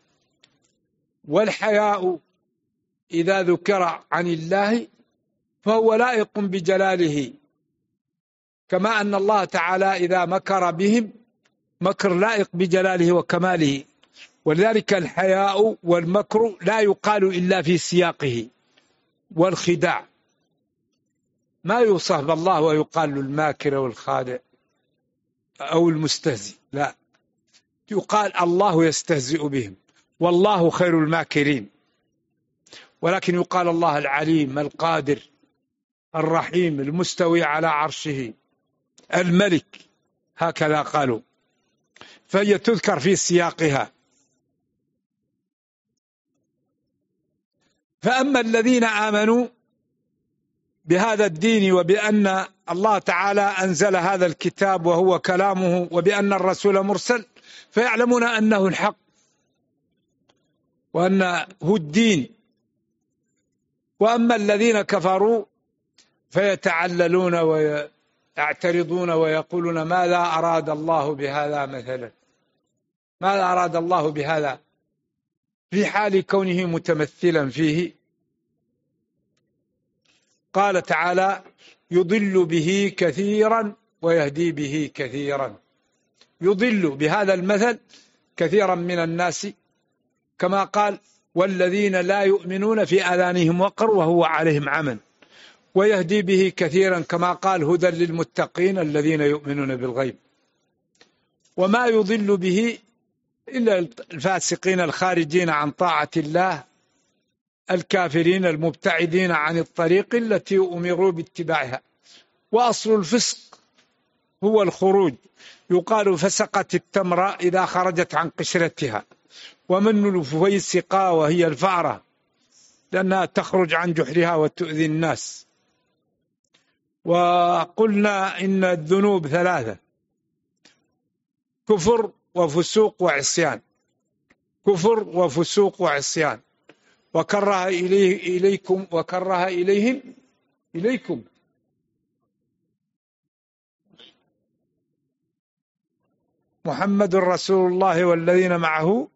والحياء إذا ذكر عن الله فهو لائق بجلاله، كما أن الله تعالى إذا مكر بهم مكر لائق بجلاله وكماله. ولذلك الحياء والمكر لا يقال إلا في سياقه، والخداع ما يوصف بالله ويقال الماكر والخادع أو المستهزئ، لا، يقال الله يستهزئ بهم والله خير الماكرين. ولكن يقال الله العليم القادر الرحيم المستوي على عرشه الملك، هكذا قالوا، فهي تذكر في سياقها. فأما الذين آمنوا بهذا الدين وبأن الله تعالى أنزل هذا الكتاب وهو كلامه وبأن الرسول مرسل، فيعلمون أنه الحق وأنه الدين. وأما الذين كفروا فيتعللون ويعترضون ويقولون ماذا أراد الله بهذا مثلا، ماذا أراد الله بهذا، في حال كونه متمثلا فيه. قال تعالى يضل به كثيرا ويهدي به كثيرا. يضل بهذا المثل كثيرا من الناس، كما قال والذين لا يؤمنون في آذانهم وقر وهو عليهم عمى، ويهدي به كثيرا كما قال هدى للمتقين الذين يؤمنون بالغيب. وما يضل به إلا الفاسقين الخارجين عن طاعة الله الكافرين المبتعدين عن الطريق التي أمروا باتباعها. وأصل الفسق هو الخروج، يقال فسقت التمرة إذا خرجت عن قشرتها، ومن الفويسقة وهي الفأرة لأنها تخرج عن جحرها وتؤذي الناس. وقلنا إن الذنوب ثلاثة: كفر وفسوق وعصيان، كفر وفسوق وعصيان. وكره إليكم وكره إليكم محمد رسول الله والذين معه،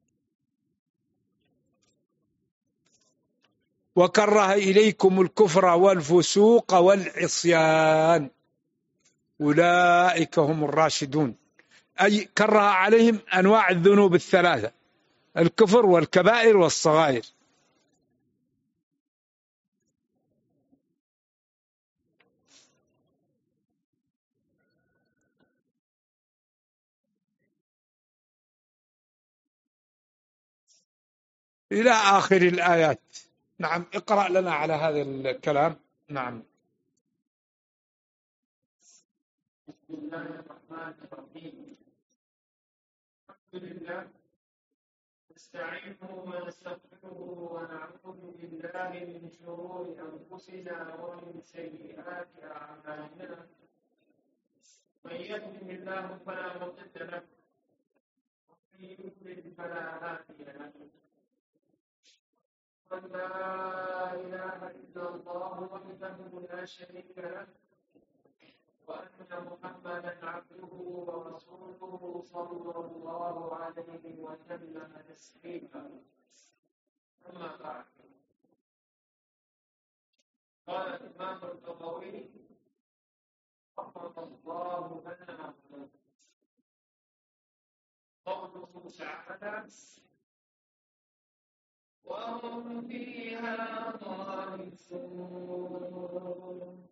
وكره إليكم الكفر والفسوق والعصيان أولئك هم الراشدون. أي كره عليهم أنواع الذنوب الثلاثة: الكفر والكبائر والصغائر. إلى آخر الآيات. نعم، اقرأ لنا على هذا الكلام. نعم. بسم الله الرحمن الرحيم. الحمد لله نستعينه ونستغفره ونعوذ بالله من شرور أنفسنا ومن سيئات أعمالنا. من يهده الله فلا مضل له ومن يضلل فلا هادي له. لا إله إلا الله وحده لا شريك له، وأن محمدا عبده ورسوله صلى الله عليه وسلم تسليما. أما بعد، قال الإمام البغوي رحمه الله لنا قوله تعالى: وهم فيها خالدون.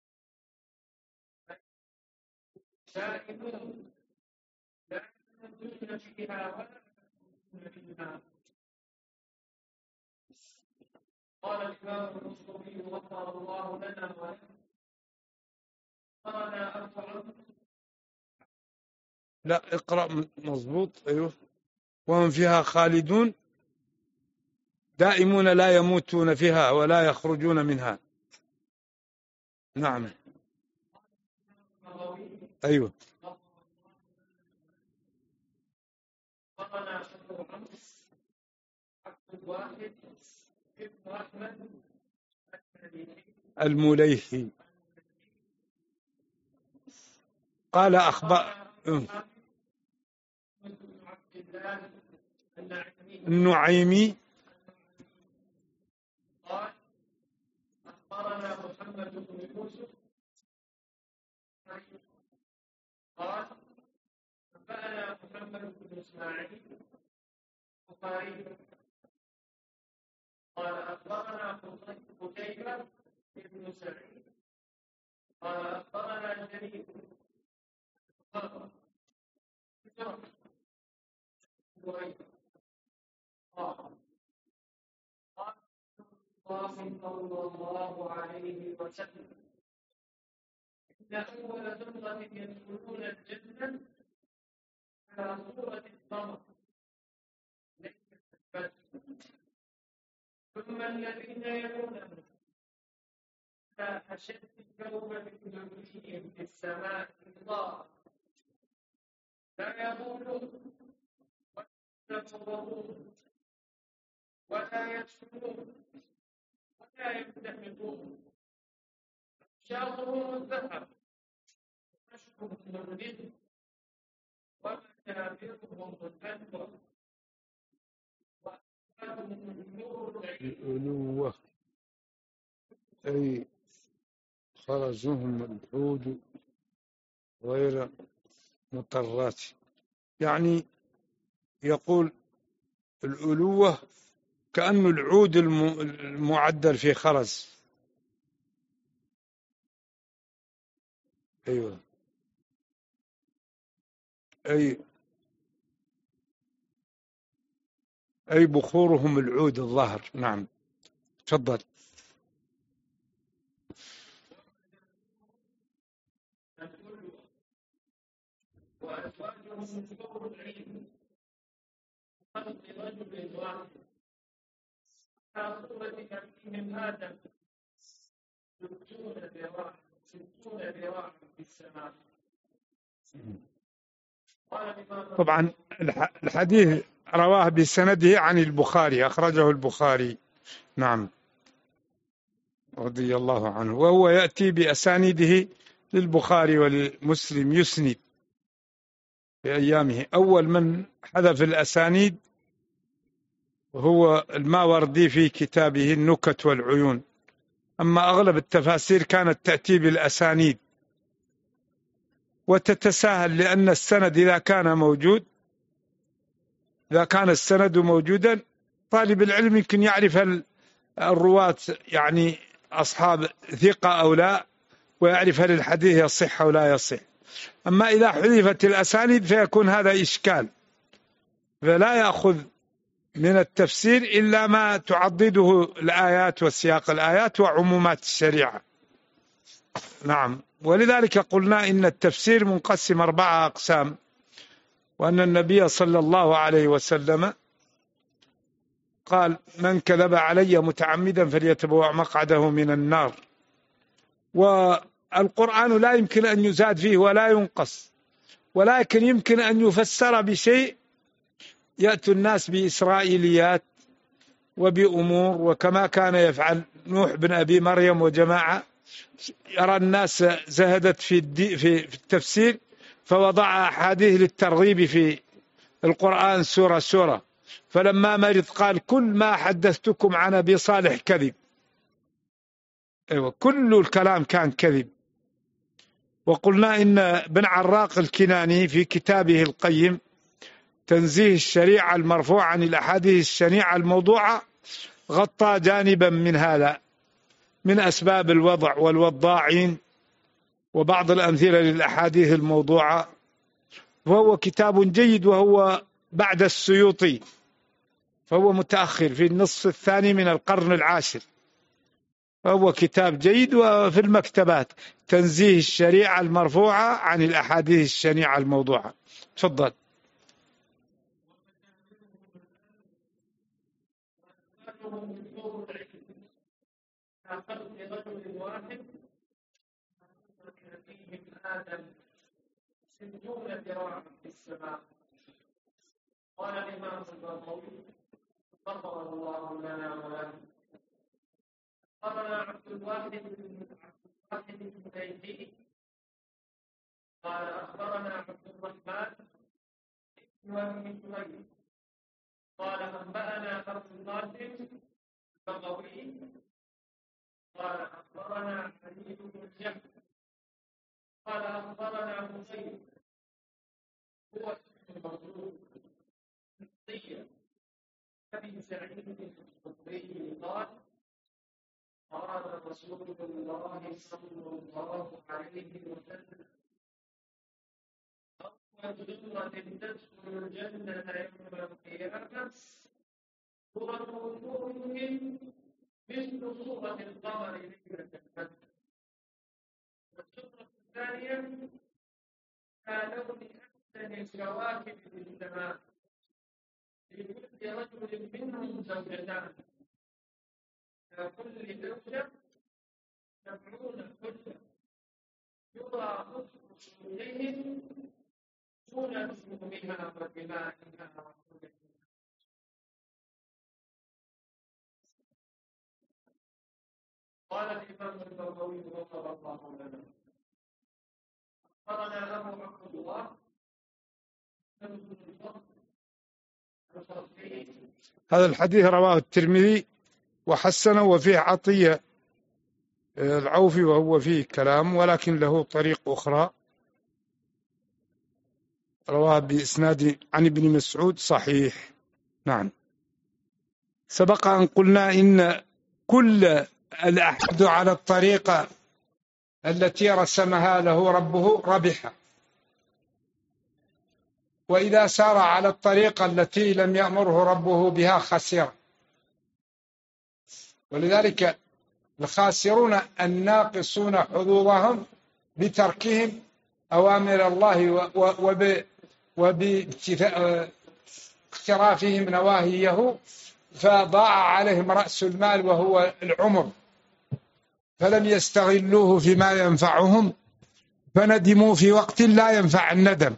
سائلون لا يموتون فيها ولا يموتون منها. قال الإمام القرطبي غفر الله لنا ولكم قال أبو عمرو. لا، اقرأ مضبوط. أيوه. وهم فيها خالدون دائمون لا يموتون فيها ولا يخرجون منها. نعم. أيوه. قال أبو عمرو عبد الواحد ابن أحمد المليحي قال أخبر النعيمي قال أخبرنا محمد بن يوسف قال أنبأنا محمد بن إسماعيل البخاري قال أخبرنا قتيبة بن سعيد قال أخبرنا جرير قال صلى الله عليه وسلم: إن أول زمرة يدخلون الجنة على صورة القمر ليلة البدر، ثم الذين يلونهم على أشد الكوكب الدنيا في السماء الله لا يغولون ولا يتفرقون ولا يشكرون ولا يمتحقون. شاطرهم الذهب وأشهرهم الرزق ومكابرهم الأنوار وأكثرهم النور الألوة، أي خرجهم العود غير مطرات. يعني يقول الألوة كأن العود المعدل في خرز. أيوة. أي بخورهم العود الظهر. نعم، تفضل. وأزواجهم حور العين خلق رجل واحد على صورة أبيهم آدم 60 ذراعا في السماء. طبعا الحديث رواه بسنده عن البخاري، أخرجه البخاري. نعم، رضي الله عنه. وهو يأتي بأسانيده للبخاري ولمسلم يسند في أيامه. أول من حذف الأسانيد هو الماوردي في كتابه النكت والعيون، أما أغلب التفاسير كانت تأتي بالأسانيد، وتتساهل، لأن السند إذا كان السند موجودا طالب العلم يمكن يعرف الرواة يعني أصحاب ثقة أو لا، ويعرف هل الحديث يصح أو لا يصح. أما إذا حذفت الأسانيد فيكون هذا إشكال، فلا يأخذ من التفسير إلا ما تعضده الآيات وسياق الآيات وعمومات الشريعة. نعم. ولذلك قلنا إن التفسير منقسم 4 أقسام، وأن النبي صلى الله عليه وسلم قال: من كذب علي متعمدا فليتبوأ مقعده من النار. والقرآن لا يمكن أن يزاد فيه ولا ينقص، ولكن يمكن أن يفسر بشيء يأتي الناس بإسرائيليات وبأمور، وكما كان يفعل نوح بن أبي مريم وجماعة، يرى الناس زهدت في التفسير فوضع أحاديث للترغيب في القرآن سورة سورة، فلما مرض قال: كل ما حدثتكم عن أبي صالح كذب. كل الكلام كان كذب. وقلنا إن ابن عراق الكناني في كتابه القيم تنزيه الشريعة المرفوع عن الأحاديث الشنيعة الموضوعة غطى جانبا من هذا، من أسباب الوضع والوضاعين وبعض الأمثلة للأحاديث الموضوعة، وهو كتاب جيد، وهو بعد السيوطي، فهو متأخر في النصف الثاني من القرن العاشر، فهو كتاب جيد. وفي المكتبات تنزيه الشريعة المرفوعة عن الأحاديث الشنيعة الموضوعة. تفضل. قال الإمام البغوي غفر الله لنا وله: أخبرنا عبد الواحد بن زيد قال أخبرنا عبد الرحمن بن أبي سليم قال أنبأنا أبو القاسم البغوي قال أخبرنا حميد بن جعفر قال أخبرنا مسيب هو اسم مبروك أبي سعيد الخدري قال: قال رسول الله صلى الله عليه وسلم: أول سورة تدخل الجنة يوم القيامة سورة المؤمن مثل سورة القمر ليلة البدر، والسورة الثانية كلون أحسن الكواكب في السماء، لكل رجل منهم زوجتان، كل زوجة 70 حجة، يرى حسن صورتهم دون نجومها ودمائها وحجتها. قال الإمام البغوي غفر الله لنا: أخبرنا أبو عبد الله هذا الحديث رواه الترمذي وحسنه، وفيه عطية العوفي وهو فيه كلام، ولكن له طريق أخرى رواه بإسناد عن ابن مسعود صحيح. نعم. سبق أن قلنا إن كل الأحد على الطريقة التي رسمها له ربه ربح، وإذا سار على الطريقة التي لم يأمره ربه بها خسر. ولذلك الخاسرون الناقصون حظوظهم بتركهم أوامر الله وباقترافهم نواهيه، فضاع عليهم رأس المال وهو العمر، فلم يستغلوه فيما ينفعهم، فندموا في وقت لا ينفع الندم.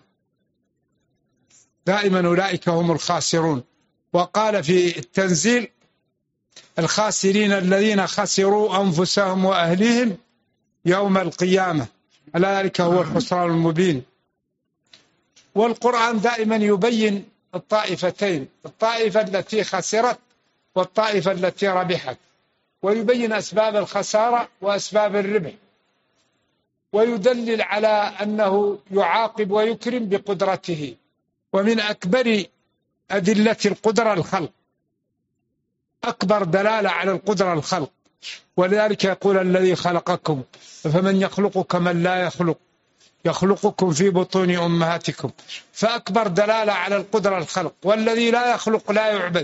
دائما أولئك هم الخاسرون. وقال في التنزيل: الخاسرين الذين خسروا أنفسهم وأهليهم يوم القيامة، ألا ذلك هو الخسران المبين. والقرآن دائما يبين الطائفتين، الطائفة التي خسرت والطائفة التي ربحت، ويبين أسباب الخسارة وأسباب الربح. ويدلل على أنه يعاقب ويكرم بقدرته. ومن أكبر أدلة القدرة الخلق، أكبر دلالة على القدرة الخلق. ولذلك يقول الذي خلقكم فمن يخلق كمن لا يخلق، يخلقكم في بطون أمهاتكم. فأكبر دلالة على القدرة الخلق، والذي لا يخلق لا يعبد.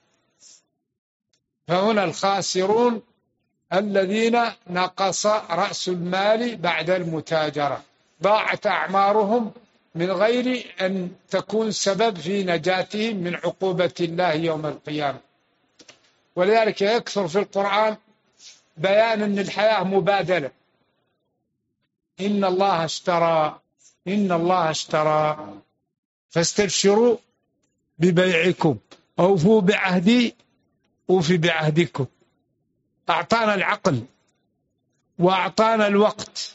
فهنا الخاسرون الذين نقص رأس المال بعد المتاجرة، ضاعت أعمارهم من غير أن تكون سبب في نجاتهم من عقوبة الله يوم القيامة. ولذلك يكثر في القرآن بيان أن الحياة مبادلة. إن الله اشترى، إن الله اشترى فاستبشروا ببيعكم أوفوا بعهدي أوفي بعهدكم. أعطانا العقل وأعطانا الوقت،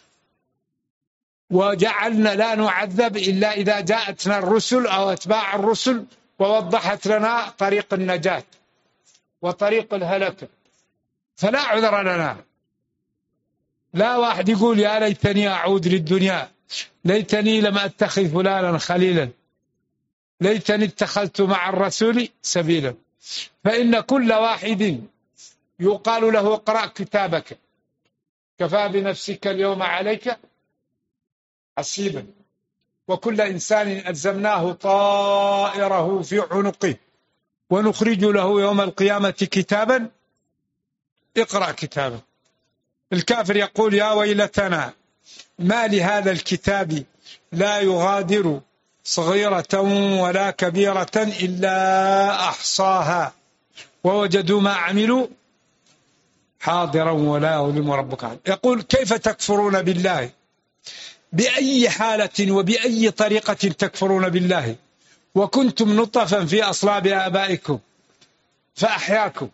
وجعلنا لا نعذب إلا إذا جاءتنا الرسل أو أتباع الرسل ووضحت لنا طريق النجاة وطريق الهلكة، فلا عذر لنا. لا واحد يقول يا ليتني أعود للدنيا، ليتني لم أتخذ فلانا خليلا، ليتني اتخذت مع الرسول سبيلا. فإن كل واحد يقال له اقرأ كتابك كفى بنفسك اليوم عليك حسيبا، وكل إنسان ألزمناه طائره في عنقه ونخرج له يوم القيامة كتابا اقرأ كتابه. الكافر يقول يا ويلتنا ما لهذا الكتاب لا يغادر صغيرة ولا كبيرة إلا أحصاها ووجدوا ما عملوا حاضرا ولا يظلم ربك أحد. يقول كيف تكفرون بالله؟ بأي حالة وبأي طريقة تكفرون بالله وكنتم نطفا في أصلاب آبائكم فأحياكم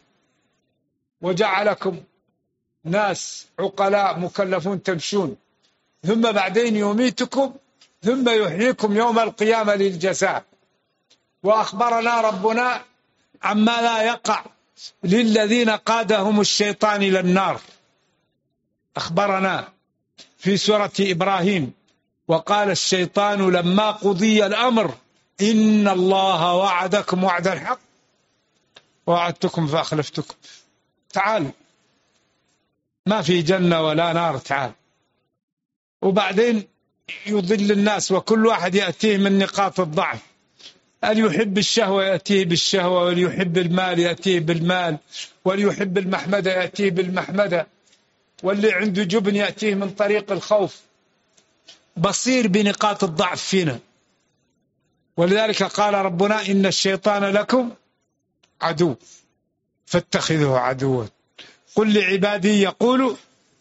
وجعلكم ناس عقلاء مكلفون تمشون، ثم بعدين يميتكم ثم يحييكم يوم القيامة للجزاء. وأخبرنا ربنا عما لا يقع للذين قادهم الشيطان إلى النار. أخبرنا في سورة إبراهيم وقال الشيطان لما قضي الأمر إن الله وعدكم وعد الحق ووعدتكم فأخلفتكم. تعال، ما في جنة ولا نار، تعال. وبعدين يضل الناس، وكل واحد يأتيه من نقاط الضعف. اللي يحب الشهوة يأتيه بالشهوة، واللي يحب المال يأتيه بالمال، واللي يحب المحمدة يأتيه بالمحمدة، واللي عنده جبن يأتيه من طريق الخوف. بصير بنقاط الضعف فينا. ولذلك قال ربنا إن الشيطان لكم عدو فاتخذوه عدوا. قل لعبادي يقولوا،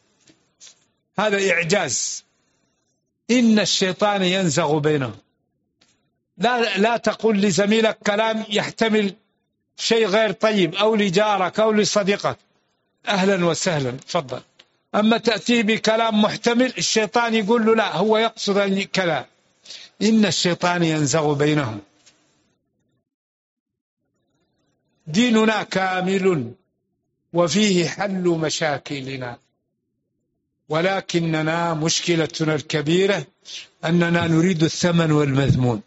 هذا إعجاز، إن الشيطان ينزغ بينهم. لا تقول لزميلك كلام يحتمل شيء غير طيب، أو لجارك أو لصديقك، أهلا وسهلا تفضل. أما تأتي بكلام محتمل، الشيطان يقول له لا، هو يقصد أن كلام. إن الشيطان ينزغ بينهم. ديننا كامل وفيه حل مشاكلنا، ولكننا مشكلتنا الكبيرة أننا نريد الثمن والمذمون.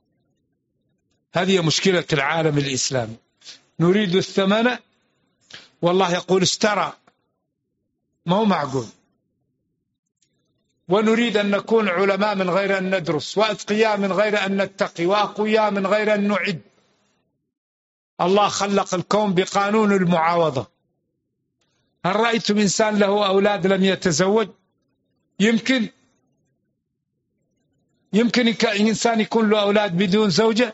هذه مشكلة العالم الإسلامي، نريد الثمن، والله يقول اشترى، ما هو معقول. ونريد أن نكون علماء من غير أن ندرس، وأتقياء من غير أن نتقي، وأقوياء من غير أن نعد. الله خلق الكون بقانون المعاوضة. هل رأيتم إنسان له أولاد لم يتزوج؟ يمكن إنسان يكون له أولاد بدون زوجة؟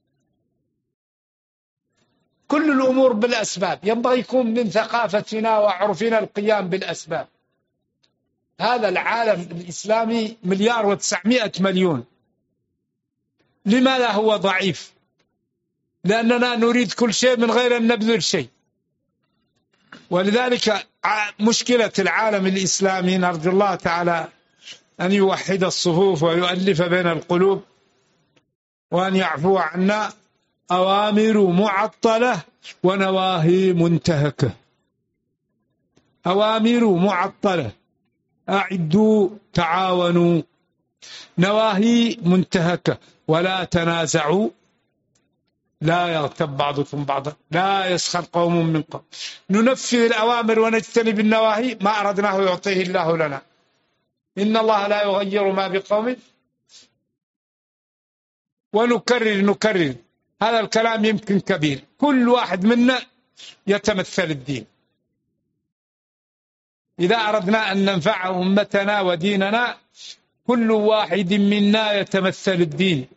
كل الأمور بالأسباب. ينبغي يكون من ثقافتنا وعرفنا القيام بالأسباب. هذا العالم الإسلامي 1,900,000,000. لماذا هو ضعيف؟ لأننا نريد كل شيء من غير أن نبذل شيء. ولذلك مشكلة العالم الإسلامي، نرجو الله تعالى أن يوحد الصفوف ويؤلف بين القلوب وأن يعفو عنا. أوامر معطلة ونواهي منتهكة. أوامر معطلة أعدوا تعاونوا. نواهي منتهكة: ولا تنازعوا، لا يغتب بعضكم بعضا، لا يسخر قوم من قوم. ننفذ الأوامر ونجتنب النواهي، ما أردناه يعطيه الله لنا. إن الله لا يغير ما بقوم. ونكرر هذا الكلام يمكن كبير، كل واحد منا يتمثل الدين. إذا أردنا أن ننفع أمتنا وديننا، كل واحد منا يتمثل الدين،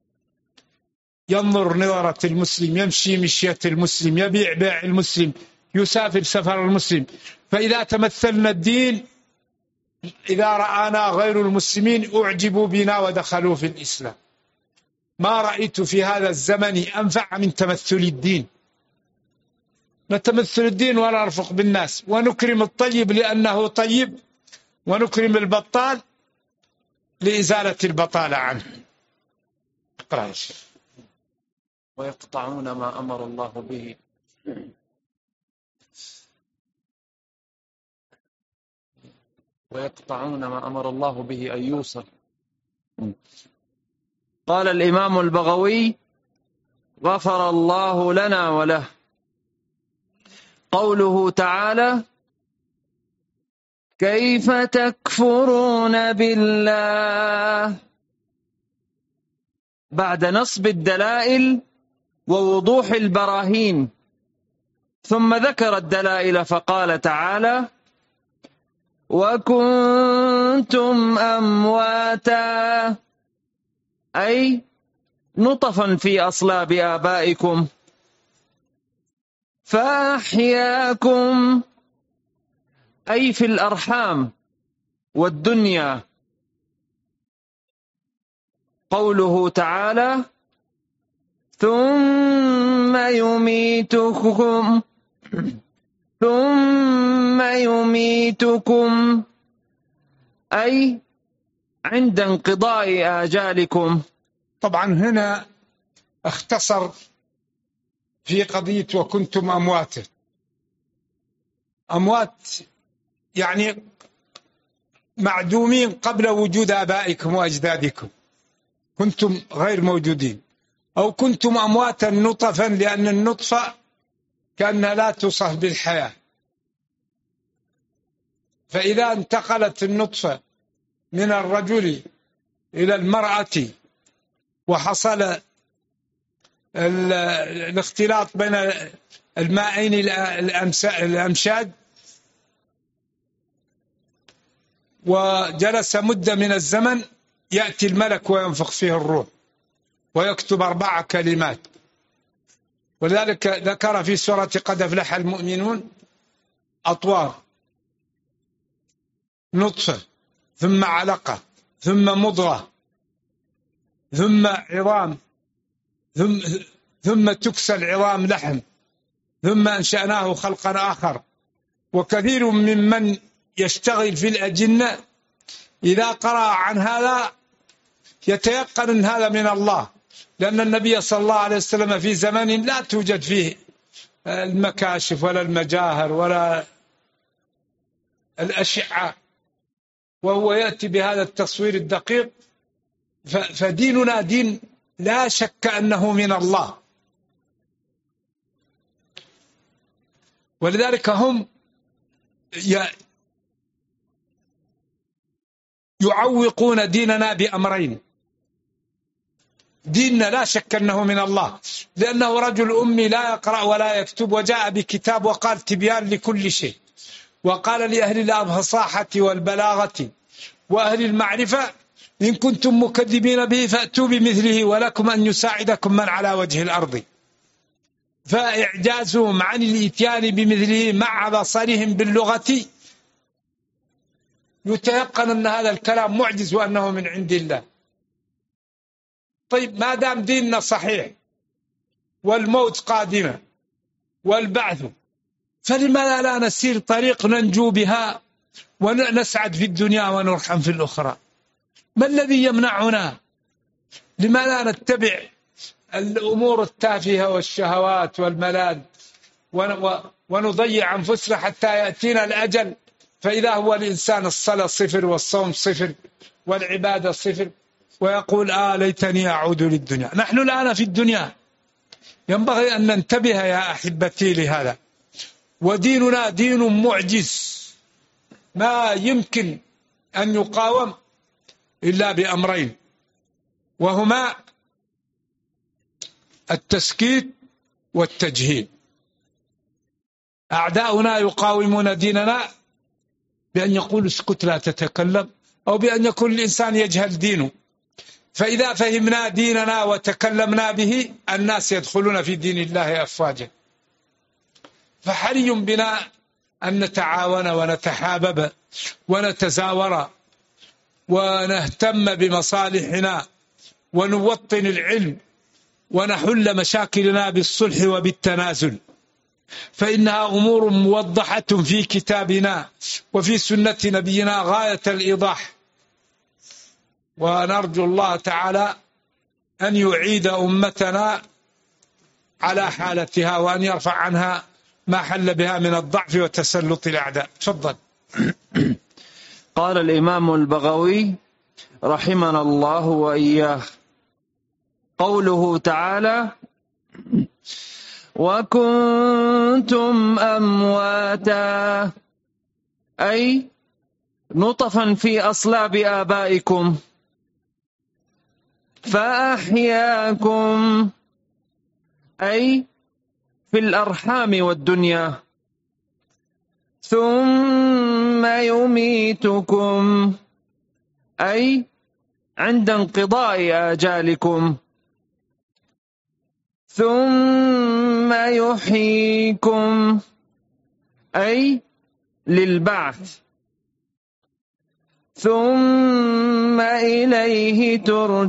ينظر نظرة المسلم، يمشي مشية المسلم، يبيع بيع المسلم، يسافر سفر المسلم. فإذا تمثلنا الدين، إذا رآنا غير المسلمين أعجبوا بنا ودخلوا في الإسلام. ما رأيت في هذا الزمن أنفع من تمثل الدين. نتمثل الدين ونرفق بالناس، ونكرم الطيب لأنه طيب، ونكرم البطال لإزالة البطالة عنه. اقرأ يا شيخ. ويقطعون ما أمر الله به أن يوصل. قال الإمام البغوي: غفر الله لنا وله. قوله تعالى: كيف تكفرون بالله، بعد نصب الدلائل ووضوح البراهين، ثم ذكر الدلائل فقال تعالى: وكنتم أمواتا، أي نطفا في أصلاب آبائكم، فأحياكم، أي في الأرحام والدنيا. قوله تعالى: ثم يميتكم، أي عند انقضاء آجالكم. طبعا هنا اختصر في قضية وكنتم أمواتا. أموات يعني معدومين قبل وجود آبائكم وأجدادكم، كنتم غير موجودين. أو كنتم أمواتا نطفا، لأن النطفة كأنها لا توصف بالحياة. فإذا انتقلت النطفة من الرجل إلى المرأة وحصل الاختلاط بين المائين الأمشاج، وجلس مدة من الزمن، يأتي الملك وينفخ فيه الروح ويكتب 4 كلمات. ولذلك ذكر في سورة قد أفلح المؤمنون: أطوار، نطفة، ثم علقة، ثم مضغة، ثم عظام، ثم تكسى العظام لحم، ثم أنشأناه خلقا آخر. وكثير ممن يشتغل في الأجنة إذا قرأ عن هذا يتيقن أن هذا من الله، لأن النبي صلى الله عليه وسلم في زمن لا توجد فيه المكاشف ولا المجاهر ولا الأشعة، وهو يأتي بهذا التصوير الدقيق. فديننا دين لا شك أنه من الله. ولذلك هم يعوقون ديننا بأمرين: ديننا لا شك أنه من الله، لأنه رجل أمي لا يقرأ ولا يكتب، وجاء بكتاب وقال تبيان لكل شيء، وقال لأهل الفصاحة والبلاغة وأهل المعرفة: إن كنتم مكذبين به فأتوا بمثله ولكم أن يساعدكم من على وجه الأرض. فإعجازهم عن الإتيان بمثله مع بصرهم باللغة يتيقن أن هذا الكلام معجز وأنه من عند الله. طيب، ما دام ديننا صحيح والموت قادمة والبعث، فلماذا لا نسير طريق ننجو بها ونسعد في الدنيا ونرحم في الأخرى؟ ما الذي يمنعنا؟ لماذا نتبع الأمور التافهة والشهوات والملاذ ونضيع أنفسنا حتى يأتينا الأجل فإذا هو الإنسان الصلاة صفر والصوم صفر والعبادة صفر ويقول ليتني أعود للدنيا. نحن الآن في الدنيا، ينبغي أن ننتبه يا أحبتي لهذا. وديننا دين معجز، ما يمكن أن يقاوم إلا بأمرين، وهما التسكيت والتجهيل. أعداؤنا يقاومون ديننا بأن يقول اسكت لا تتكلم، أو بأن يكون الإنسان يجهل دينه. فإذا فهمنا ديننا وتكلمنا به الناس يدخلون في دين الله أفواجا. فحري بنا أن نتعاون ونتحابب ونتزاور ونهتم بمصالحنا ونوطن العلم ونحل مشاكلنا بالصلح وبالتنازل، فإنها أمور موضحة في كتابنا وفي سنة نبينا غاية الإيضاح. ونرجو الله تعالى أن يعيد أمتنا على حالتها، وأن يرفع عنها ما حل بها من الضعف وتسلط الأعداء. تفضل. قال الإمام البغوي رحمنا الله وإياه: قوله تعالى: وكنتم أمواتا، أي نطفا في أصلاب آبائكم، فأحياكم، أي في الأرحام والدنيا، ثم يميتكم، أي عند انقضاء آجالكم، ثم يحييكم، أي للبعث، ثم إليه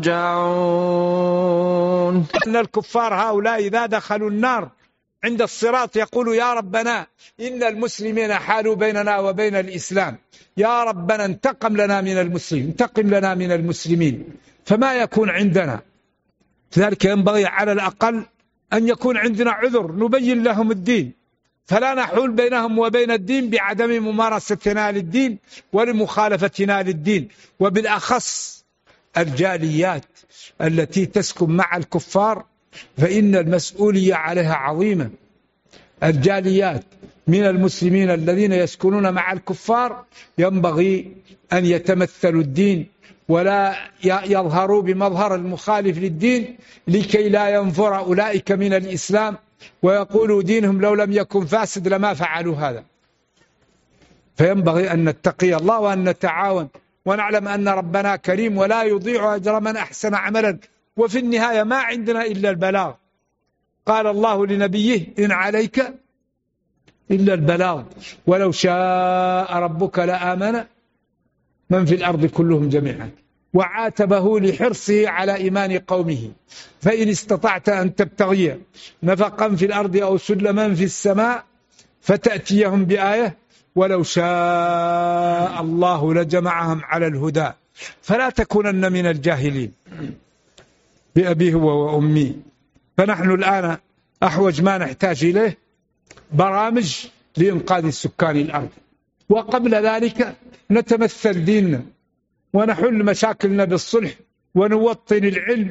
ترجعون. أن الكفار هؤلاء إذا دخلوا النار عند الصراط يقولوا: يا ربنا إن المسلمين حالوا بيننا وبين الإسلام، يا ربنا انتقم لنا من المسلمين، انتقم لنا من المسلمين. فما يكون عندنا؟ لذلك ينبغي على الأقل أن يكون عندنا عذر نبين لهم الدين، فلا نحول بينهم وبين الدين بعدم ممارستنا للدين ولمخالفتنا للدين. وبالأخص الجاليات التي تسكن مع الكفار، فإن المسؤولية عليها عظيمة. الجاليات من المسلمين الذين يسكنون مع الكفار ينبغي أن يتمثلوا الدين ولا يظهروا بمظهر المخالف للدين، لكي لا ينفر أولئك من الإسلام ويقولوا دينهم لو لم يكن فاسد لما فعلوا هذا. فينبغي أن نتقي الله وأن نتعاون، ونعلم أن ربنا كريم ولا يضيع أجر من أحسن عملا. وفي النهاية ما عندنا إلا البلاغ. قال الله لنبيه: إن عليك إلا البلاغ ولو شاء ربك لآمن من في الأرض كلهم جميعا. وعاتبه لحرصه على إيمان قومه: فإن استطعت أن تبتغي نفقا في الأرض أو سلما في السماء فتأتيهم بآية ولو شاء الله لجمعهم على الهدى فلا تكونن من الجاهلين. بأبيه وأمي. فنحن الآن أحوج ما نحتاج إليه برامج لإنقاذ سكان الأرض، وقبل ذلك نتمثل ديننا ونحل مشاكلنا بالصلح ونوطن العلم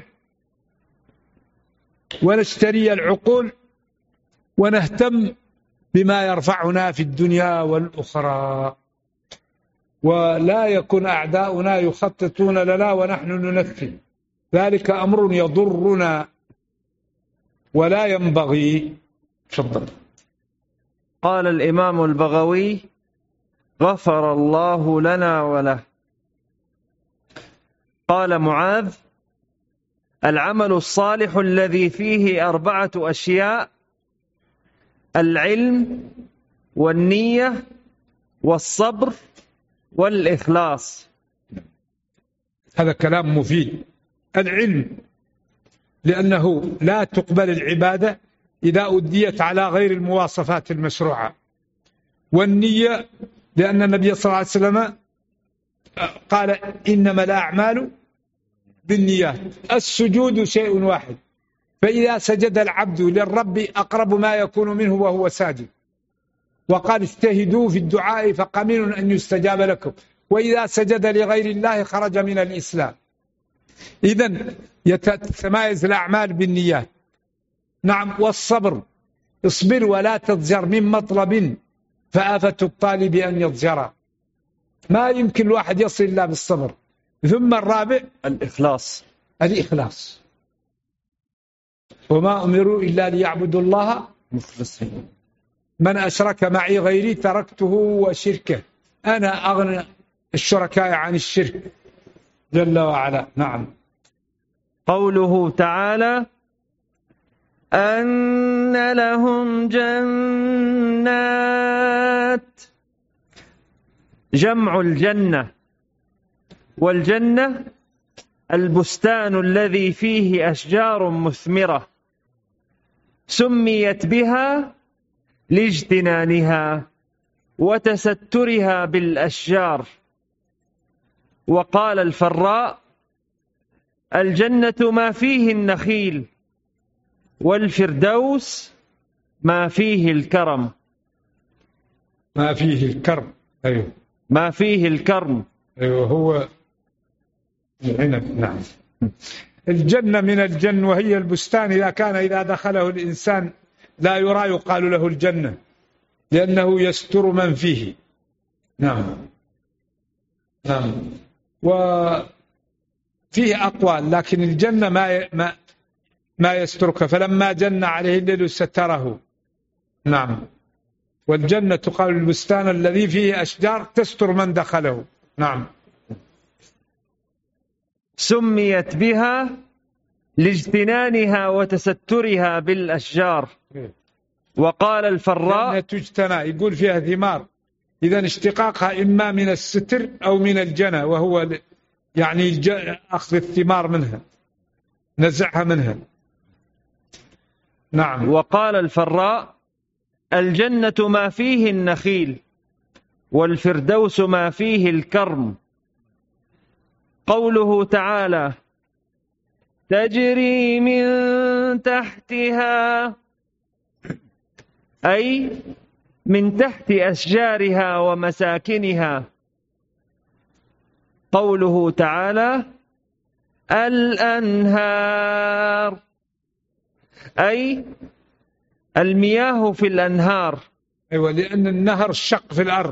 ونشتري العقول ونهتم بما يرفعنا في الدنيا والأخرى، ولا يكن أعداؤنا يخططون لنا ونحن ننفذ. ذلك أمر يضرنا ولا ينبغي. تفضل. قال الإمام البغوي: غفر الله لنا وله. قال معاذ: العمل الصالح الذي فيه 4 أشياء: العلم والنية والصبر والإخلاص. هذا كلام مفيد. العلم، لأنه لا تقبل العبادة إذا أديت على غير المواصفات المشروعة. والنية، لأن النبي صلى الله عليه وسلم قال: إنما الأعمال بالنيات. السجود شيء واحد، فإذا سجد العبد للرب أقرب ما يكون منه وهو ساجد، وقال اجتهدوا في الدعاء فقمن أن يستجاب لكم، وإذا سجد لغير الله خرج من الإسلام. إذن يتمايز الأعمال بالنيات. نعم. والصبر، اصبر ولا تضجر من مطلب فآفة الطالب أن يضجر. ما يمكن الواحد يصل إلا بالصبر. ثم الرابع الإخلاص. الإخلاص. وما أمروا إلا ليعبدوا الله مخلصين. من أشرك معي غيري تركته وشركه، أنا أغنى الشركاء عن الشرك جل وعلا. نعم. قوله تعالى: أن لهم جنات، جمع الجنة، والجنة البستان الذي فيه أشجار مثمرة سميت بها لاجتنانها وتسترها بالأشجار. وقال الفراء: الجنة ما فيه النخيل، والفردوس ما فيه الكرم. ما فيه الكرم. أيوه. ما فيه الكرم. أيوه هو العنب. نعم. الجنة من الجن، وهي البستان إذا دخله الإنسان لا يرى يقال له الجنة، لأنه يستر من فيه. نعم. نعم. وفيه أقوال، لكن الجنة ما يسترك، فلما جن عليه الليل ستره. نعم. والجنة قال البستان الذي فيه أشجار تستر من دخله. نعم. سميت بها لاجتنانها وتسترها بالأشجار. وقال الفراء: تجتنى، يقول فيها ثمار، إذا اشتقاقها إما من الستر أو من الجنى، وهو يعني أخذ الثمار منها، نزعها منها. نعم. وقال الفراء: الجنة ما فيه النخيل، والفردوس ما فيه الكرم. قوله تعالى: تجري من تحتها، أي من تحت أشجارها ومساكنها. قوله تعالى: الأنهار، أي المياه في الأنهار. أيوة، لأن النهر الشق في الأرض،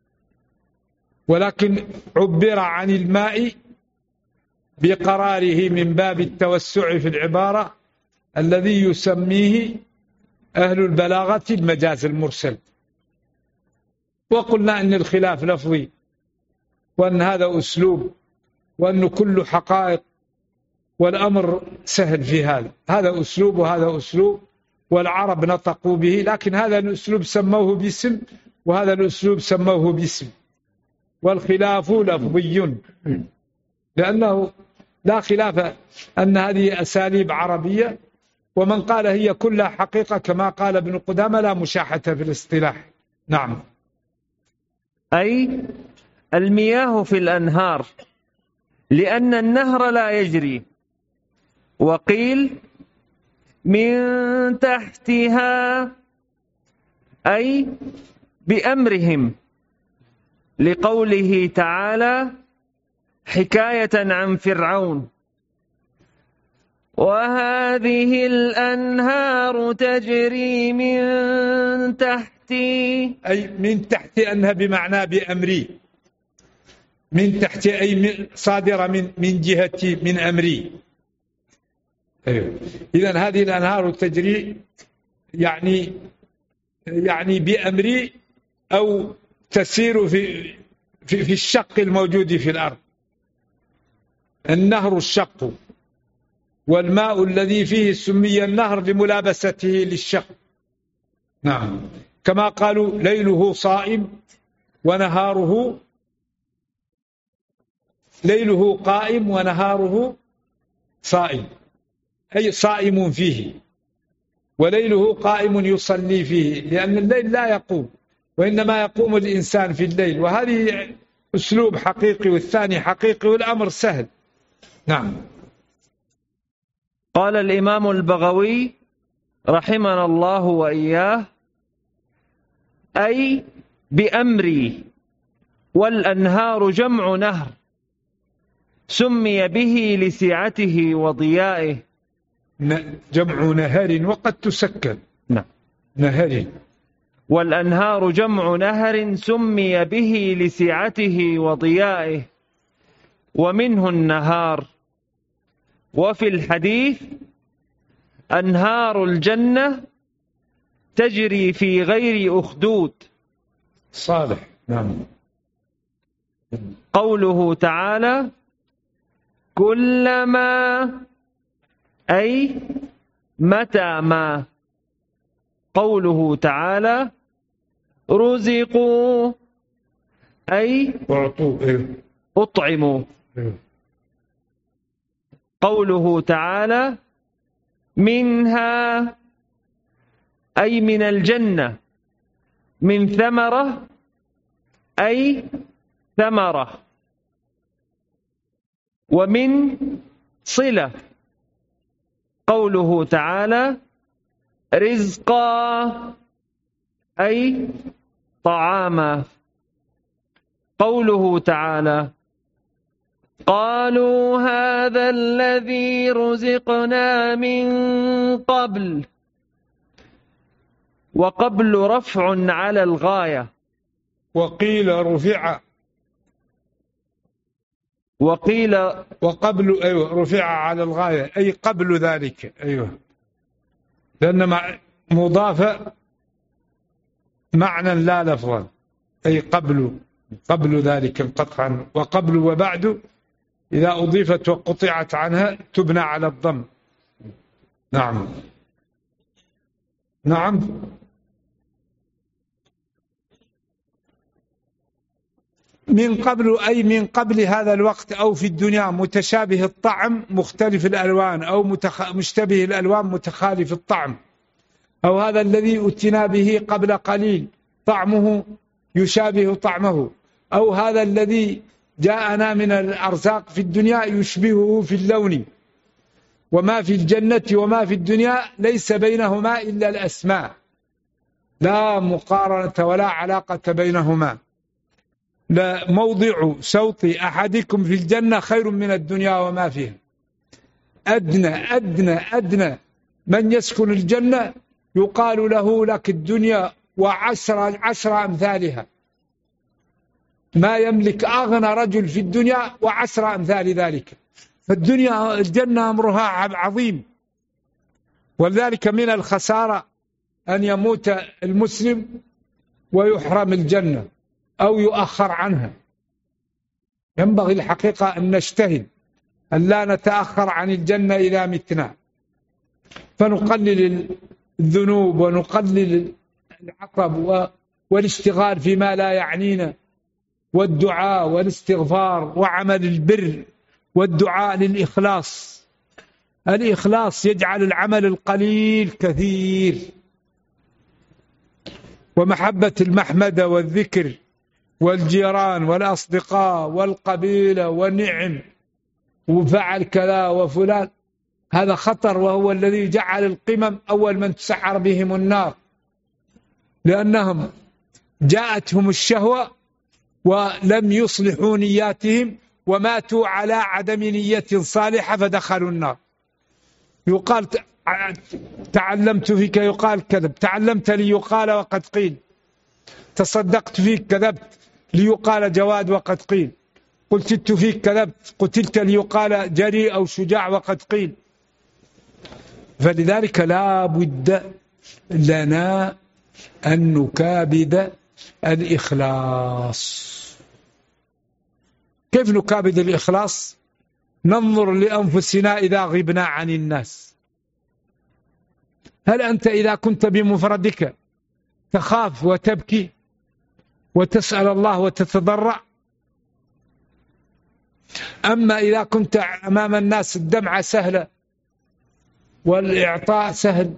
ولكن عبر عن الماء بقراره من باب التوسع في العبارة الذي يسميه أهل البلاغة المجاز المرسل. وقلنا أن الخلاف لفظي، وأن هذا أسلوب، وأن كل حقائق، والأمر سهل في هذا أسلوب وهذا أسلوب، والعرب نطقوا به، لكن هذا الأسلوب سموه باسم وهذا الأسلوب سموه باسم، والخلاف لفظي، لأنه لا خلاف أن هذه أساليب عربية، ومن قال هي كلها حقيقة كما قال ابن قدامة لا مشاحة في الاصطلاح. نعم. أي المياه في الأنهار، لأن النهر لا يجري. وقيل من تحتها، أي بأمرهم، لقوله تعالى حكاية عن فرعون: وهذه الأنهار تجري من تحتي، أي من تحت أنها بمعنى بأمري، من تحت أي صادرة من جهتي، من أمري. أيوه. إذن هذه الأنهار تجري يعني بأمري، أو تسير في الشق الموجود في الأرض. النهر الشق، والماء الذي فيه سمي النهر لملابسته للشق. نعم. كما قالوا ليله صائم ونهاره، ليله قائم ونهاره صائم، أي صائم فيه، وليله قائم يصلي فيه، لأن الليل لا يقوم، وإنما يقوم الإنسان في الليل. وهذه أسلوب حقيقي والثاني حقيقي، والأمر سهل. نعم. قال الإمام البغوي رحمنا الله وإياه: أي بأمري، والأنهار جمع نهر سمي به لسعته وضيائه. جمع نهر وقد تسكن. نعم. نهر. والأنهار جمع نهر سمي به لسعته وضيائه، ومنه النهار. وفي الحديث أنهار الجنة تجري في غير أخدود. صالح. نعم. قوله تعالى كلما أي متى ما. قوله تعالى رزقوا أي أعطوا أطعموا. قوله تعالى منها أي من الجنة، من ثمرة أي ثمرة، ومن صلة. قوله تعالى رزقا أي طعاما. قوله تعالى قالوا هذا الذي رزقنا من قبل. وقبل رفع على الغاية. وقيل رفع. وقبل رفع على الغاية أي قبل ذلك. لأن مضافة معنى لا لفظا، أي قبل ذلك قطعا. وقبل وبعد إذا أضيفت وقطعت عنها تبنى على الضم. نعم. من قبل أي من قبل هذا الوقت، أو في الدنيا متشابه الطعم مختلف الألوان، أو مشتبه الألوان متخالف الطعم، أو هذا الذي أتنا به قبل قليل طعمه يشابه طعمه، أو هذا الذي جاءنا من الأرزاق في الدنيا يشبهه في اللون. وما في الجنة وما في الدنيا ليس بينهما إلا الأسماء، لا مقارنة ولا علاقة بينهما. لا موضع صوت أحدكم في الجنة خير من الدنيا وما فيها. أدنى من يسكن الجنة يقال له لك الدنيا وعشر أمثالها. ما يملك أغنى رجل في الدنيا وعشر أمثال ذلك. فالدنيا الجنة أمرها عظيم. ولذلك من الخسارة أن يموت المسلم ويحرم الجنة أو يؤخر عنها. ينبغي الحقيقة أن نجتهد أن لا نتأخر عن الجنة إذا متنا، فنقلل الذنوب ونقلل العطب والاشتغال فيما لا يعنينا، والدعاء والاستغفار وعمل البر والدعاء للإخلاص. الإخلاص يجعل العمل القليل كثير، ومحبة المحمدة والذكر والجيران والأصدقاء والقبيلة والنعم وفعل كذا وفلان، هذا خطر، وهو الذي جعل القمم أول من تسعر بهم النار، لأنهم جاءتهم الشهوة ولم يصلحوا نياتهم وماتوا على عدم نية صالحة فدخلوا النار. يقال تعلمت فيك يقال كذب، تعلمت لي يقال وقد قيل، تصدقت فيك كذبت ليقال جواد وقد قيل، قتلت فيك كذبت قتلت ليقال جريء أو شجاع وقد قيل. فلذلك لا بد لنا أن نكابد الإخلاص. كيف نكابد الإخلاص؟ ننظر لأنفسنا إذا غبنا عن الناس. هل أنت إذا كنت بمفردك تخاف وتبكي وتسأل الله وتتضرع؟ أما إذا كنت أمام الناس الدمعة سهلة والإعطاء سهل،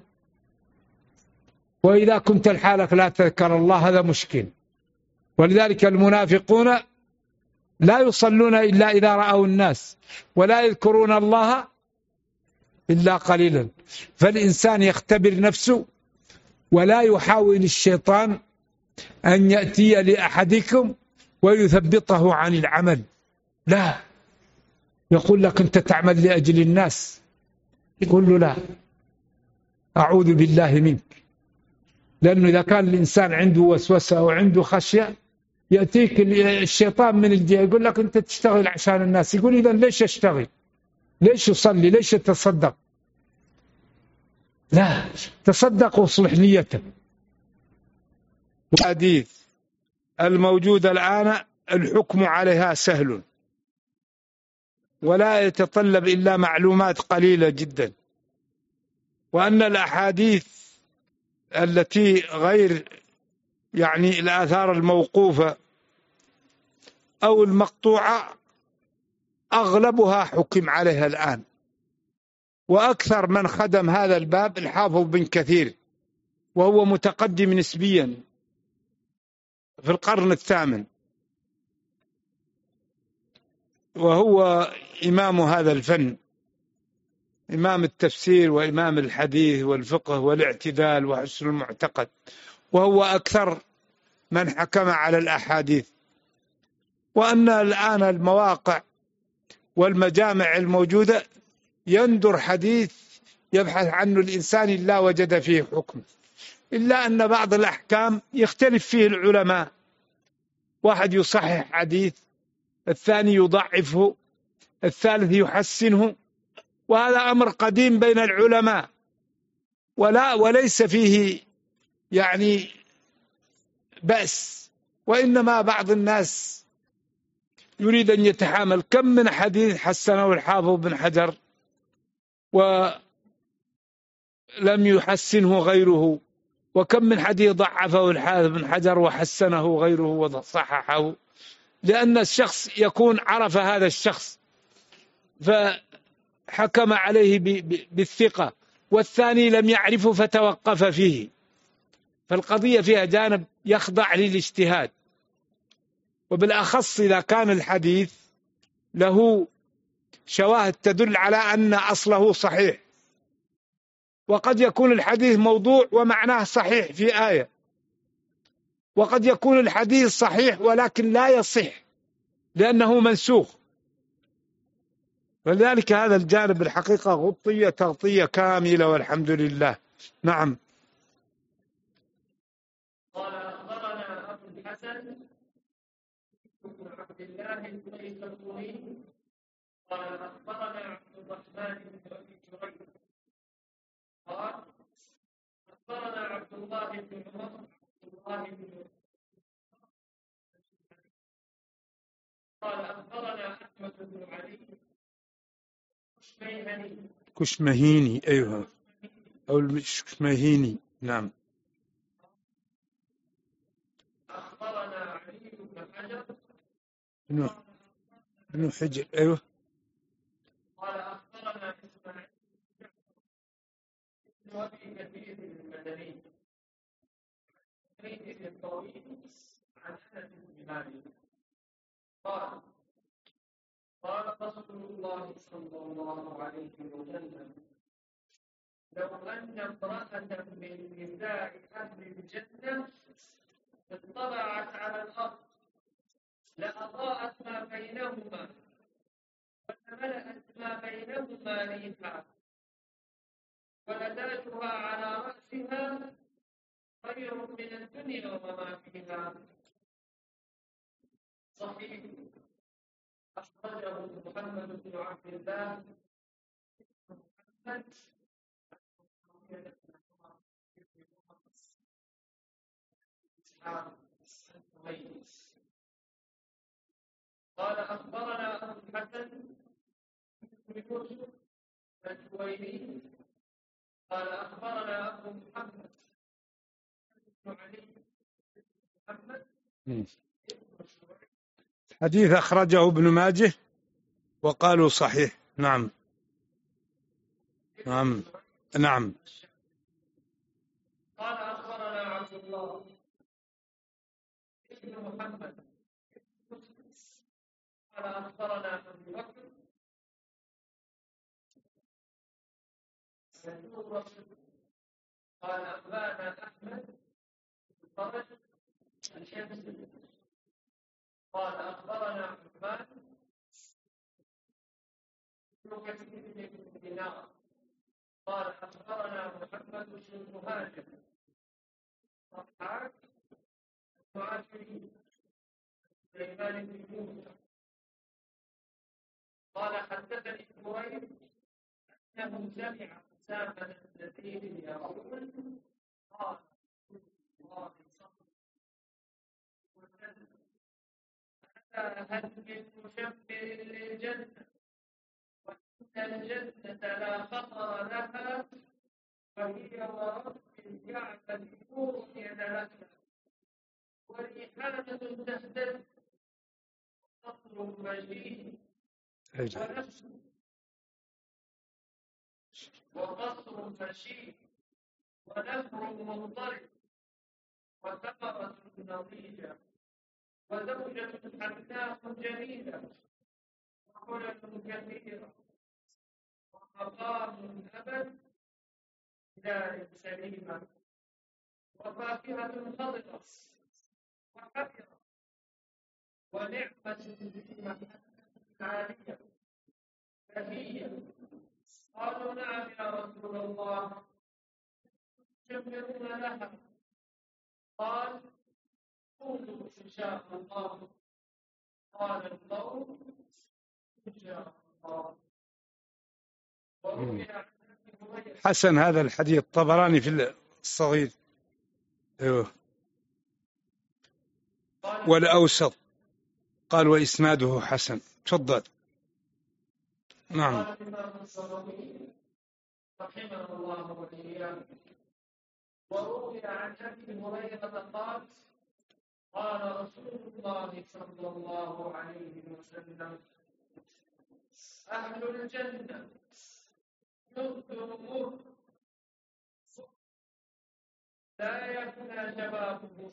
وإذا كنت لحالك لا تذكر الله، هذا مشكل. ولذلك المنافقون لا يصلون إلا إذا رأوا الناس، ولا يذكرون الله إلا قليلا. فالإنسان يختبر نفسه ولا يحاول الشيطان أن يأتي لأحدكم ويثبطه عن العمل، لا، يقول لك أنت تعمل لأجل الناس، يقول له لا، أعوذ بالله منك. لأنه إذا كان الإنسان عنده وسوسة أو عنده خشية يأتيك الشيطان من الجهة يقول لك أنت تشتغل عشان الناس، يقول إذا ليش أشتغل؟ ليش أصلي؟ ليش أتصدق؟ لا، تصدق واصلح نيتك. الحديث الموجودة الآن الحكم عليها سهل ولا يتطلب إلا معلومات قليلة جدا، وأن الأحاديث التي غير يعني الآثار الموقوفة أو المقطوعة أغلبها حكم عليها الآن، وأكثر من خدم هذا الباب الحافظ بن كثير، وهو متقدم نسبيا في القرن الثامن، وهو إمام هذا الفن، إمام التفسير وإمام الحديث والفقه والاعتدال وحسن المعتقد، وهو أكثر من حكم على الأحاديث. وأن الآن المواقع والمجامع الموجودة يندر حديث يبحث عنه الإنسان إلا وجد فيه حكم، إلا أن بعض الأحكام يختلف فيه العلماء، واحد يصحح حديث، الثاني يضعفه، الثالث يحسنه، وهذا أمر قديم بين العلماء وليس فيه يعني بأس، وإنما بعض الناس يريد أن يتحامل. كم من حديث حسنه الحافظ بن حجر ولم يحسنه غيره، وكم من حديث ضعفه الحافظ بن حجر وحسنه غيره وصححه، لأن الشخص يكون عرف هذا الشخص فحكم عليه بالثقة، والثاني لم يعرفه فتوقف فيه، فالقضية فيها جانب يخضع للاجتهاد، وبالأخص إذا كان الحديث له شواهد تدل على أن أصله صحيح. وقد يكون الحديث موضوع ومعناه صحيح في آية، وقد يكون الحديث صحيح ولكن لا يصح لأنه منسوخ، فلذلك هذا الجانب الحقيقة غطية تغطية كاملة والحمد لله. نعم. قال أخبرنا أبو الحسن بن عبد الله البيضاوي قال أخبرنا عبد الرحمن بن أبي جريج قال أخبرنا عبد الله بن عمر قال أخبرنا أحمد بن علي كشمهيني، أيها، أو الكشمهيني. نعم. أخبرنا علي بن حجر بن حجر، أيوه. قال أخبرنا إسماعيل بن أبي كثير المدني بن الطويل عن أنس بن مالك قال قال رسول الله صلى الله عليه وسلم لو أن امرأة من نساء أهل الجنة اطلعت على الأرض لأضاءت ما بينهما وملأت ما بينهما ريحا ولتاجها على رأسها خير من الدنيا وما فيها. صحيح. أخرجه محمد بن عبد الله محمد قال أخبرنا أبو الحسن بن يوسف الجويني قال أخبرنا أبو محمد بن علي محمد حديث أخرجه ابن ماجه وقالوا صحيح. نعم. نعم. نعم. قال أخبرنا عبد الله بن محمد قال أخبرنا أبو بكر قال أخبرنا أحمد بن فرج قال أخبرنا عثمان بن كثير بن دينار قال أخبرنا محمد بن مهاجر ضحاك المعافري سليمان بن موسى قال حدثني كريم أنه سمع أسامة الذي يقول قال الله صلى الله عليه وسلم هل من مشبر للجنة وإن الجنة لا خطر لها وهي ورب الكعبة نور يدلك وريحانة تهتز وقصر مجيد وقصر مشيد ونهر مضطرب وثمرة نضيجة وزوجة حسناء جميلة وخلق كثيرة ومقام أبد دار سليمة وفاكهة خضرة وحفرة ونعمة عالية بهية قالوا نعم يا رسول الله تشمرون لها قال قولوا إن شاء الله قال القوم إن شاء الله حسن هذا الحديث الطبراني في الصغير أيوه. والأوسط قال وإسناده حسن. تفضل. نعم. رحمه الله وإياه وروي عن أبي هريرة قال قال رسول الله صلى الله عليه وسلم أهل الجنة يذكر لا يفنى شبابه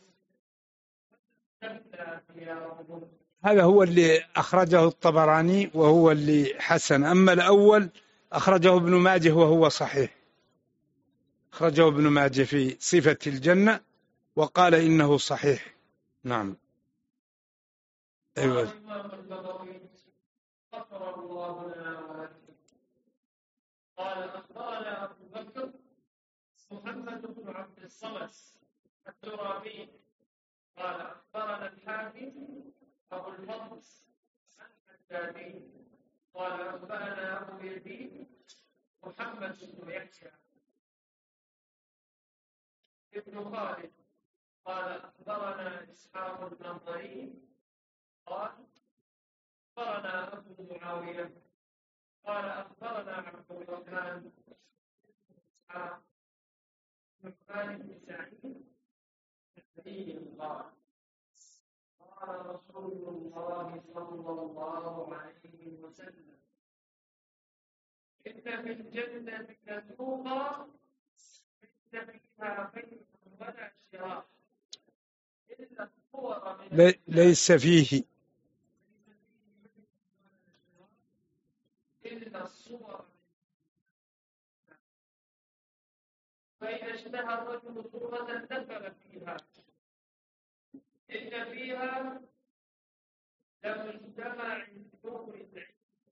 تبلى ثيابه. هذا هو اللي أخرجه الطبراني وهو اللي حسن. أما الأول أخرجه ابن ماجه وهو صحيح. أخرجه ابن ماجه في صفة الجنة وقال إنه صحيح. نعم. أيوة. قال أخبرنا أبو بكر محمد بن عبد الصمد الترابي قال أخبرنا الحاكم أبو الفضل الحدادي قال أخبرنا أبو يزيد محمد بن يحيى ابن خالد قال أخبرنا إسحاق النظري قال أخبرنا أبو معاوية قال أخبرنا عبد الرحمن إسحاق بن بن سعيد قال قال رسول الله صلى الله عليه وسلم إن في الجنة لسوقا ليس فيها بيع ولا شراء إلا الصور من ليس فيه إلا الصور فإذا اشتهى الرجل صورة دخل فيها إن فيها لمجتمع نور العلم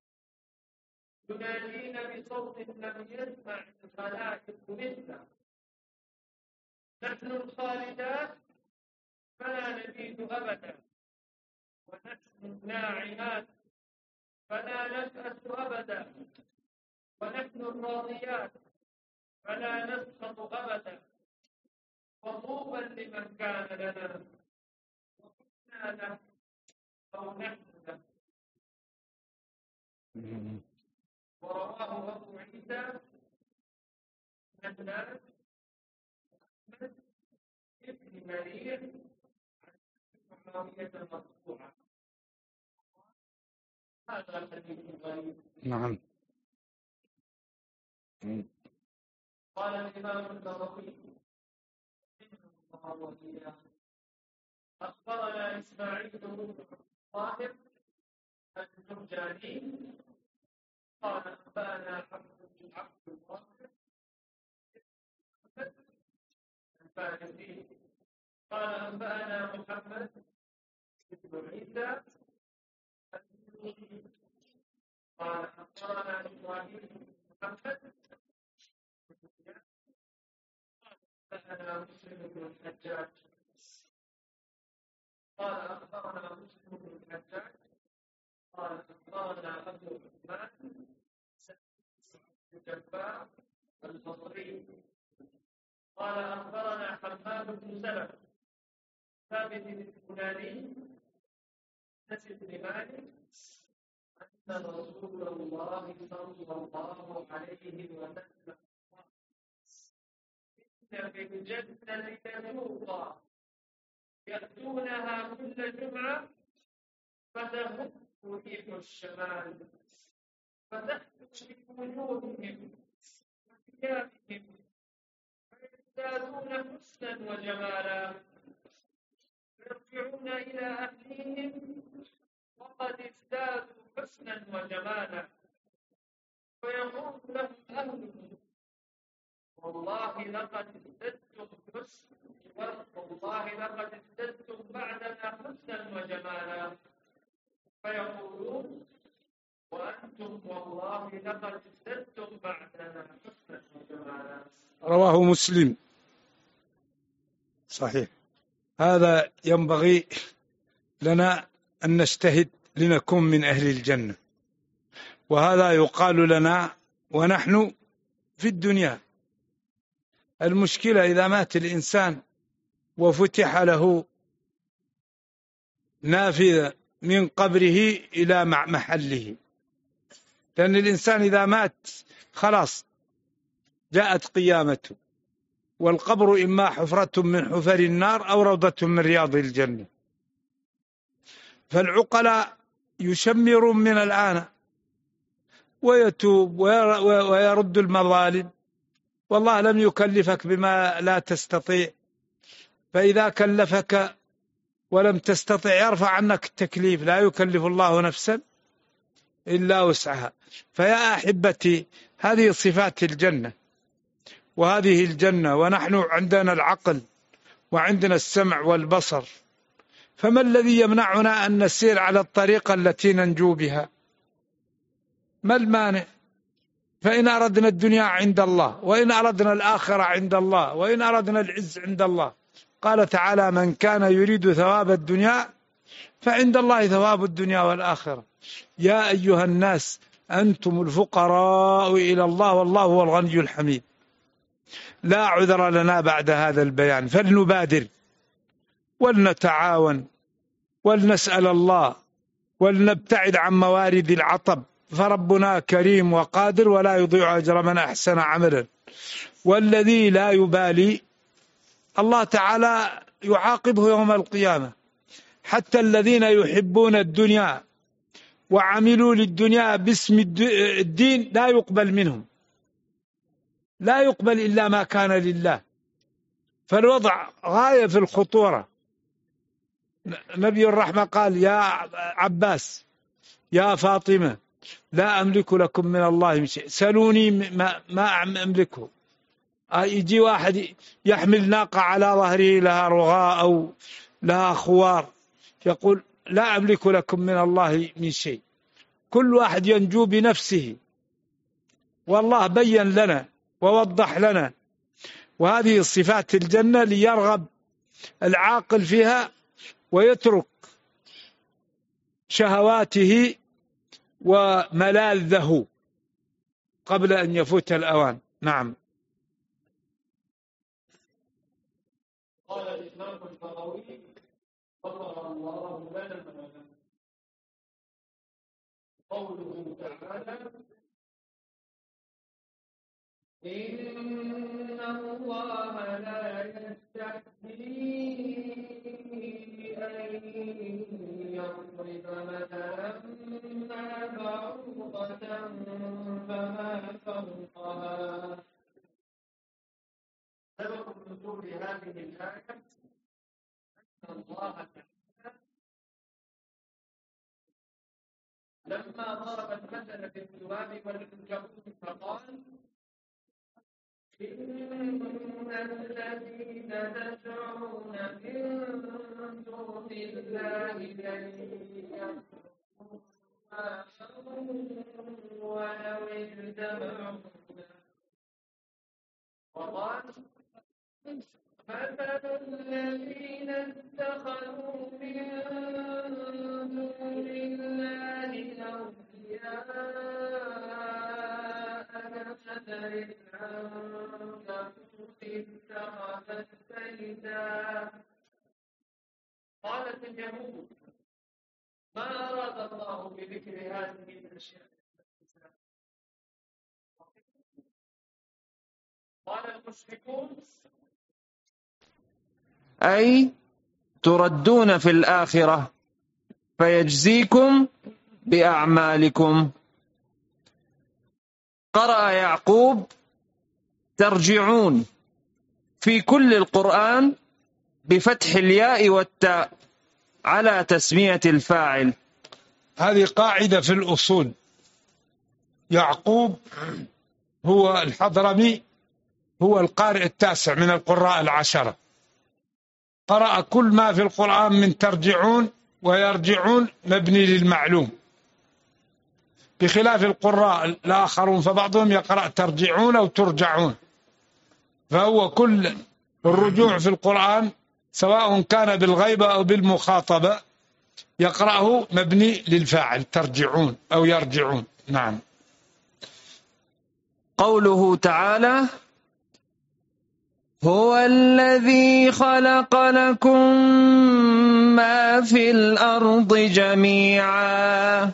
ينادين بصوت لم يسمع الخلائق مثله نحن الخالدات فلا نزيد أبدا ونحن الناعمات فلا نبأس أبدا ونحن الراضيات فلا نسخط أبدا وطوبى لمن كان لنا وكنا له أو نحن له. ورواه أبو عيسى الناس أحمد ابن مريع عن معاوية مرفوعا. هذا حديث غريب. نعم. قال الإمام النووي رحمه الله وإياه أخبرنا إسماعيل بن طاهر الجرجاني قال أخبرنا عبد القادر الفارسي قال أنبأنا محمد بن عيسى قال أخبرنا إبراهيم بن محمد أنبأنا مسلم بن الحجاج قال أخبرنا مسلم بن الحجاج قال أخبرنا أبو عثمان بن جبار البصري قال أخبرنا حماد بن سلمة ثابت البناني أنس بن مالك أن رسول الله صلى الله عليه وسلم إن في الجنة لسوقا يأتونها كل جمعة فتهب ريح الشمال فتحدث في وجوههم وثيابهم فيزدادون حسنا وجمالا يرجعون إلى أهليهم وقد ازدادوا حسنا وجمالا فيقول لهم أهلهم والله لقد ازددتم بعدنا حسنا وجمالا فيقولون وأنتم والله لقد ازددتم بعدنا حسنا وجمالا. رواه مسلم. صحيح. هذا ينبغي لنا أن نجتهد لنكون من أهل الجنة، وهذا يقال لنا ونحن في الدنيا. المشكلة إذا مات الإنسان وفتح له نافذة من قبره إلى محله، لأن الإنسان إذا مات خلاص جاءت قيامته، والقبر إما حفرة من حفر النار أو روضة من رياض الجنة. فالعقلاء يشمر من الآن ويتوب ويرد المظالم، والله لم يكلفك بما لا تستطيع، فإذا كلفك ولم تستطع يرفع عنك التكليف، لا يكلف الله نفسا إلا وسعها. فيا أحبتي هذه صفات الجنة، وهذه الجنة، ونحن عندنا العقل وعندنا السمع والبصر، فما الذي يمنعنا أن نسير على الطريقة التي ننجو بها؟ ما المانع؟ فإن أردنا الدنيا عند الله، وإن أردنا الآخرة عند الله، وإن أردنا العز عند الله. قال تعالى من كان يريد ثواب الدنيا فعند الله ثواب الدنيا والآخرة. يا أيها الناس أنتم الفقراء إلى الله والله هو الغني الحميد. لا عذر لنا بعد هذا البيان، فلنبادر ولنتعاون ولنسأل الله ولنبتعد عن موارد العطب، فربنا كريم وقادر ولا يضيع أجر من أحسن عملا. والذي لا يبالي الله تعالى يعاقبه يوم القيامة. حتى الذين يحبون الدنيا وعملوا للدنيا باسم الدين لا يقبل منهم، لا يقبل إلا ما كان لله. فالوضع غاية في الخطورة. نبي الرحمة قال يا عباس يا فاطمة لا أملك لكم من الله من شيء، سلوني ما أملكه. يجي واحد يحمل ناقة على ظهره لها رغاء أو لها خوار، يقول لا أملك لكم من الله من شيء. كل واحد ينجو بنفسه، والله بين لنا ووضح لنا. وهذه صفات الجنة ليرغب العاقل فيها ويترك شهواته وملاذه قبل أن يفوت الأوان. نعم. قال الإمام البغوي غفر الله لنا قوله تعالى إن الله لا يستحيي أن يضرب مثلا ما بعوضة فما فوقها. سبب نزول هذه الآية أن الله تعالى لما ضرب المثل في الذباب والعنكبوت فقال إن الذين تدعون من دون الله لن يخلقوا ولو اجتمعوا. وقال مثل الذين اتخذوا من دون الله أولياء كمثل العنكبوت اتخذت بيتا. قالت اليهود ما أراد الله بذكر هذه الأشياء. قال المشركون أي تردون في الآخرة فيجزيكم بأعمالكم. قرأ يعقوب ترجعون في كل القرآن بفتح الياء والتاء على تسمية الفاعل. هذه قاعدة في الأصول. يعقوب هو الحضرمي، هو القارئ التاسع من القراء العشرة، قرأ كل ما في القرآن من ترجعون ويرجعون مبني للمعلوم، بخلاف القراء الآخرون فبعضهم يقرأ ترجعون أو ترجعون. فهو كل الرجوع في القرآن سواء كان بالغيبة أو بالمخاطبة يقرأه مبني للفاعل، ترجعون أو يرجعون. نعم. قوله تعالى هو الذي خلق لكم ما في الأرض جميعا،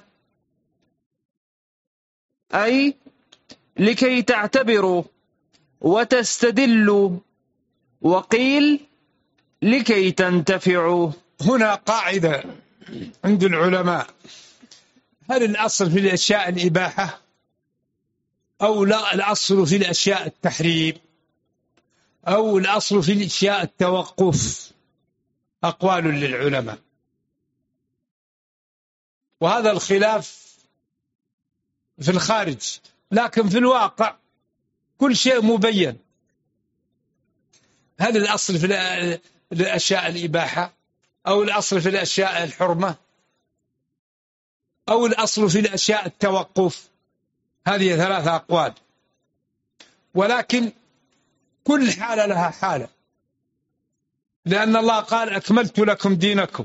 أي لكي تعتبروا وتستدلوا، وقيل لكي تنتفعوا. هنا قاعدة عند العلماء: هل الأصل في الأشياء الإباحة أو لا الأصل في الأشياء التحريم أو الأصل في الأشياء التوقف؟ أقوال للعلماء، وهذا الخلاف في الخارج، لكن في الواقع كل شيء مبين. هل الأصل في الأشياء الإباحة أو الأصل في الأشياء الحرمة أو الأصل في الأشياء التوقف؟ هذه ثلاثة أقوال، ولكن كل حالة لها حالة، لأن الله قال أكملت لكم دينكم،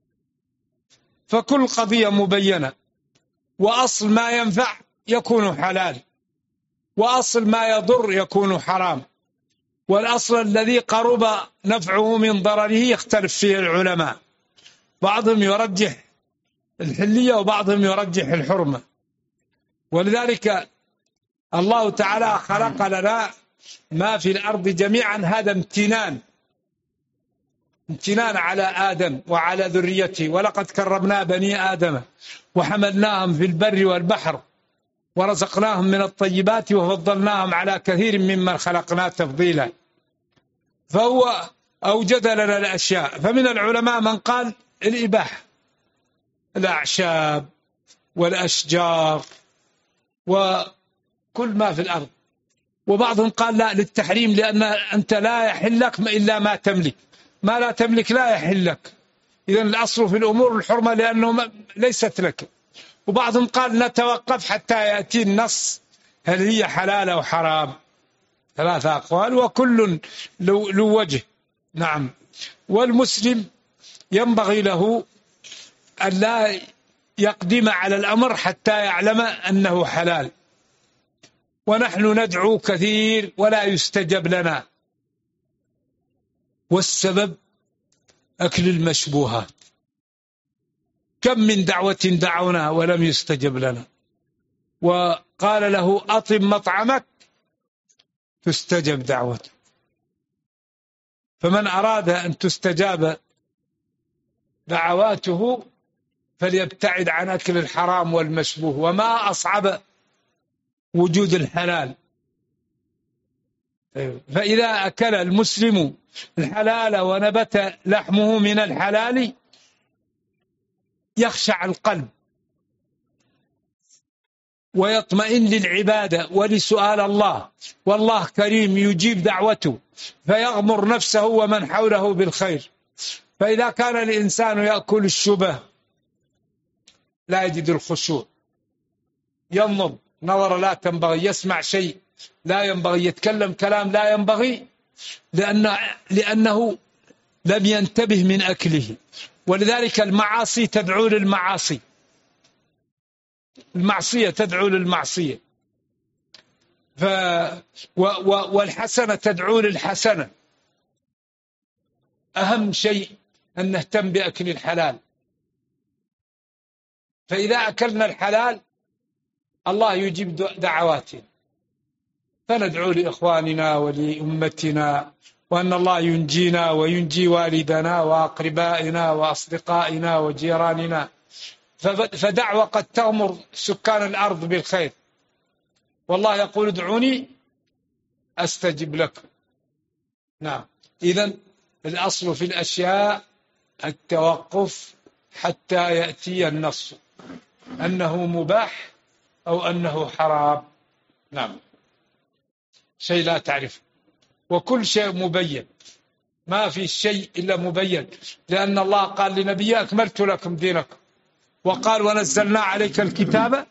فكل قضية مبينة، وأصل ما ينفع يكون حلال، وأصل ما يضر يكون حرام، والأصل الذي قرب نفعه من ضرره يختلف فيه العلماء، بعضهم يرجح الحلية وبعضهم يرجح الحرمة. ولذلك الله تعالى خلق لنا ما في الأرض جميعا، هذا امتنان على آدم وعلى ذريته، ولقد كرمنا بني آدم وحملناهم في البر والبحر ورزقناهم من الطيبات وفضلناهم على كثير ممن خلقنا تفضيلا. فهو أوجد لنا الأشياء، فمن العلماء من قال الإباحة، الأعشاب والأشجار وكل ما في الأرض، وبعضهم قال لا للتحريم، لأن أنت لا يحل لك إلا ما تملك، ما لا تملك لا يحل لك، إذن الأصل في الأمور الحرمة لأنه ليست لك. وبعضهم قال نتوقف حتى يأتي النص هل هي حلال أو حرام. ثلاثة أقوال وكل له وجه. نعم. والمسلم ينبغي له أن لا يقدم على الأمر حتى يعلم أنه حلال، ونحن ندعو كثير ولا يستجب لنا، والسبب أكل المشبوهات. كم من دعوة دعونا ولم يستجب لنا، وقال له أطب مطعمك تستجب دعوته. فمن أراد أن تستجاب دعواته فليبتعد عن أكل الحرام والمشبوه، وما أصعب وجود الحلال. فإذا أكل المسلم الحلال ونبت لحمه من الحلال يخشع القلب ويطمئن للعبادة ولسؤال الله، والله كريم يجيب دعوته، فيغمر نفسه ومن حوله بالخير. فإذا كان الإنسان يأكل الشبه لا يجد الخشوع، ينظر نظر لا تنبغي، يسمع شيء لا ينبغي، يتكلم كلام لا ينبغي، لأنه لم ينتبه من أكله. ولذلك المعاصي تدعو للمعاصي، المعصية تدعو للمعصية، والحسنة تدعو للحسنة. أهم شيء أن نهتم بأكل الحلال، فإذا أكلنا الحلال الله يجيب دعواتنا، فندعو لإخواننا ولأمتنا وأن الله ينجينا وينجي والدنا وأقربائنا وأصدقائنا وجيراننا. فدعوة قد تأمر سكان الأرض بالخير، والله يقول ادعوني أستجب لكم. نعم، إذن الأصل في الأشياء التوقف حتى يأتي النص أنه مباح أو أنه حرام. نعم، شيء لا تعرف، وكل شيء مبين، ما في شيء إلا مبين، لأن الله قال لنبيه أكملت لكم دينكم، وقال ونزلنا عليك الكتاب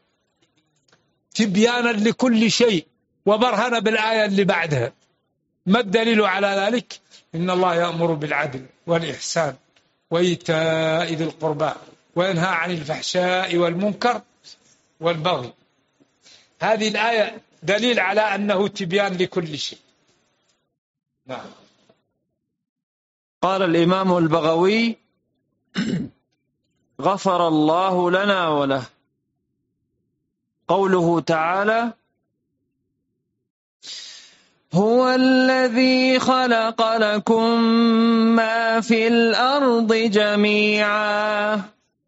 تبيانا لكل شيء وبرهنا بالآية اللي بعدها. ما الدليل على ذلك؟ إن الله يأمر بالعدل والإحسان وإيتاء ذي القربى وينهى عن الفحشاء والمنكر والبغي. هذه الآية دليل على أنه تبيان لكل شيء. نعم. قال الإمام البغوي غفر الله لنا وله. قوله تعالى هو الذي خلق لكم ما في الأرض جميعا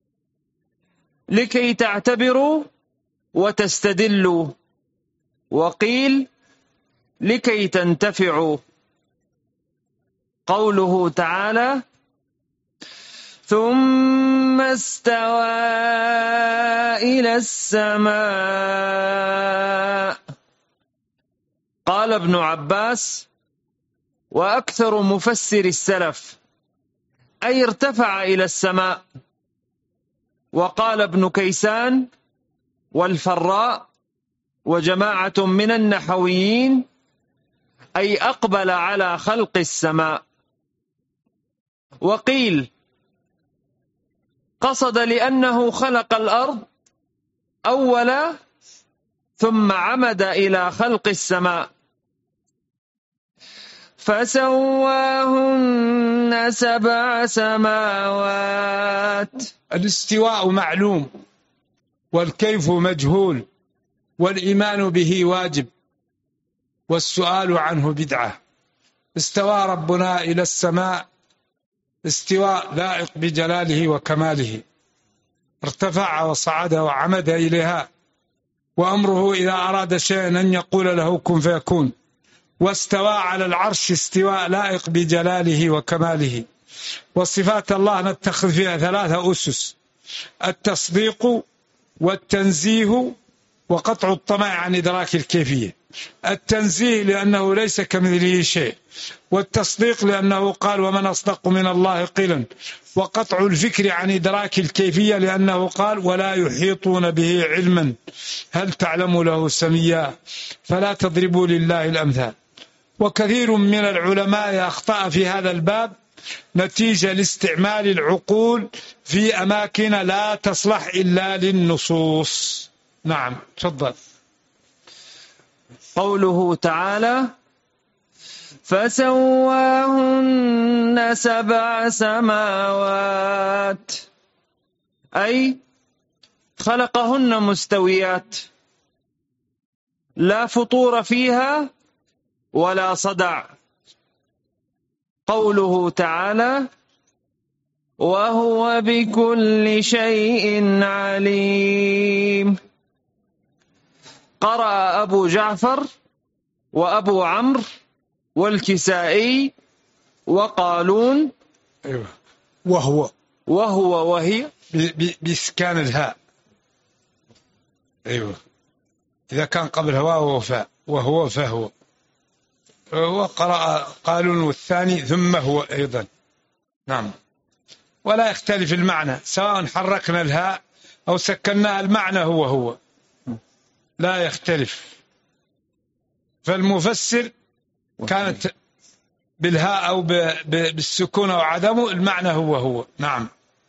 لكي تعتبروا وتستدلوا، وقيل لكي تنتفعوا. قوله تعالى ثم استوى إلى السماء. قال ابن عباس وأكثر مفسر السلف أي ارتفع إلى السماء. وقال ابن كيسان والفراء وجماعة من النحويين أي أقبل على خلق السماء. وقيل قصد لأنه خلق الأرض أولا ثم عمد إلى خلق السماء. فسواهن 7 سماوات. الاستواء معلوم والكيف مجهول والإيمان به واجب والسؤال عنه بدعة. استوى ربنا إلى السماء استواء لائق بجلاله وكماله، ارتفع وصعد وعمد إليها، وأمره إذا أراد شيئا أن يقول له كن فيكون. واستوى على العرش استواء لائق بجلاله وكماله. وصفات الله نتخذ فيها 3 أسس: التصديق والتنزيه وقطع الطمع عن إدراك الكيفية. التنزيه لأنه ليس كمثله شيء، والتصديق لأنه قال ومن أصدق من الله قيلا، وقطع الفكر عن إدراك الكيفية لأنه قال ولا يحيطون به علما هل تعلم له سميا فلا تضربوا لله الأمثال. وكثير من العلماء أخطأ في هذا الباب نتيجة لاستعمال العقول في أماكن لا تصلح إلا للنصوص. نعم، تفضل. قوله تعالى فسواهن 7 سماوات أي خلقهن مستويات لا فطور فيها ولا صدع. قوله تعالى وهو بكل شيء عليم. قرأ أبو جعفر وأبو عمرو والكسائي وقالون أيوة. وهو وهي بإسكان الهاء. أيوة، إذا كان قبل هواء وفاء وهو فهو. وقرأ قالون والثاني ثم هو أيضا. نعم، ولا يختلف المعنى سواء حركنا الهاء أو سكناها، المعنى هو لا يختلف. فالمفسر كانت بالهاء أو بالسكون أو عدمه، المعنى هو. نعم.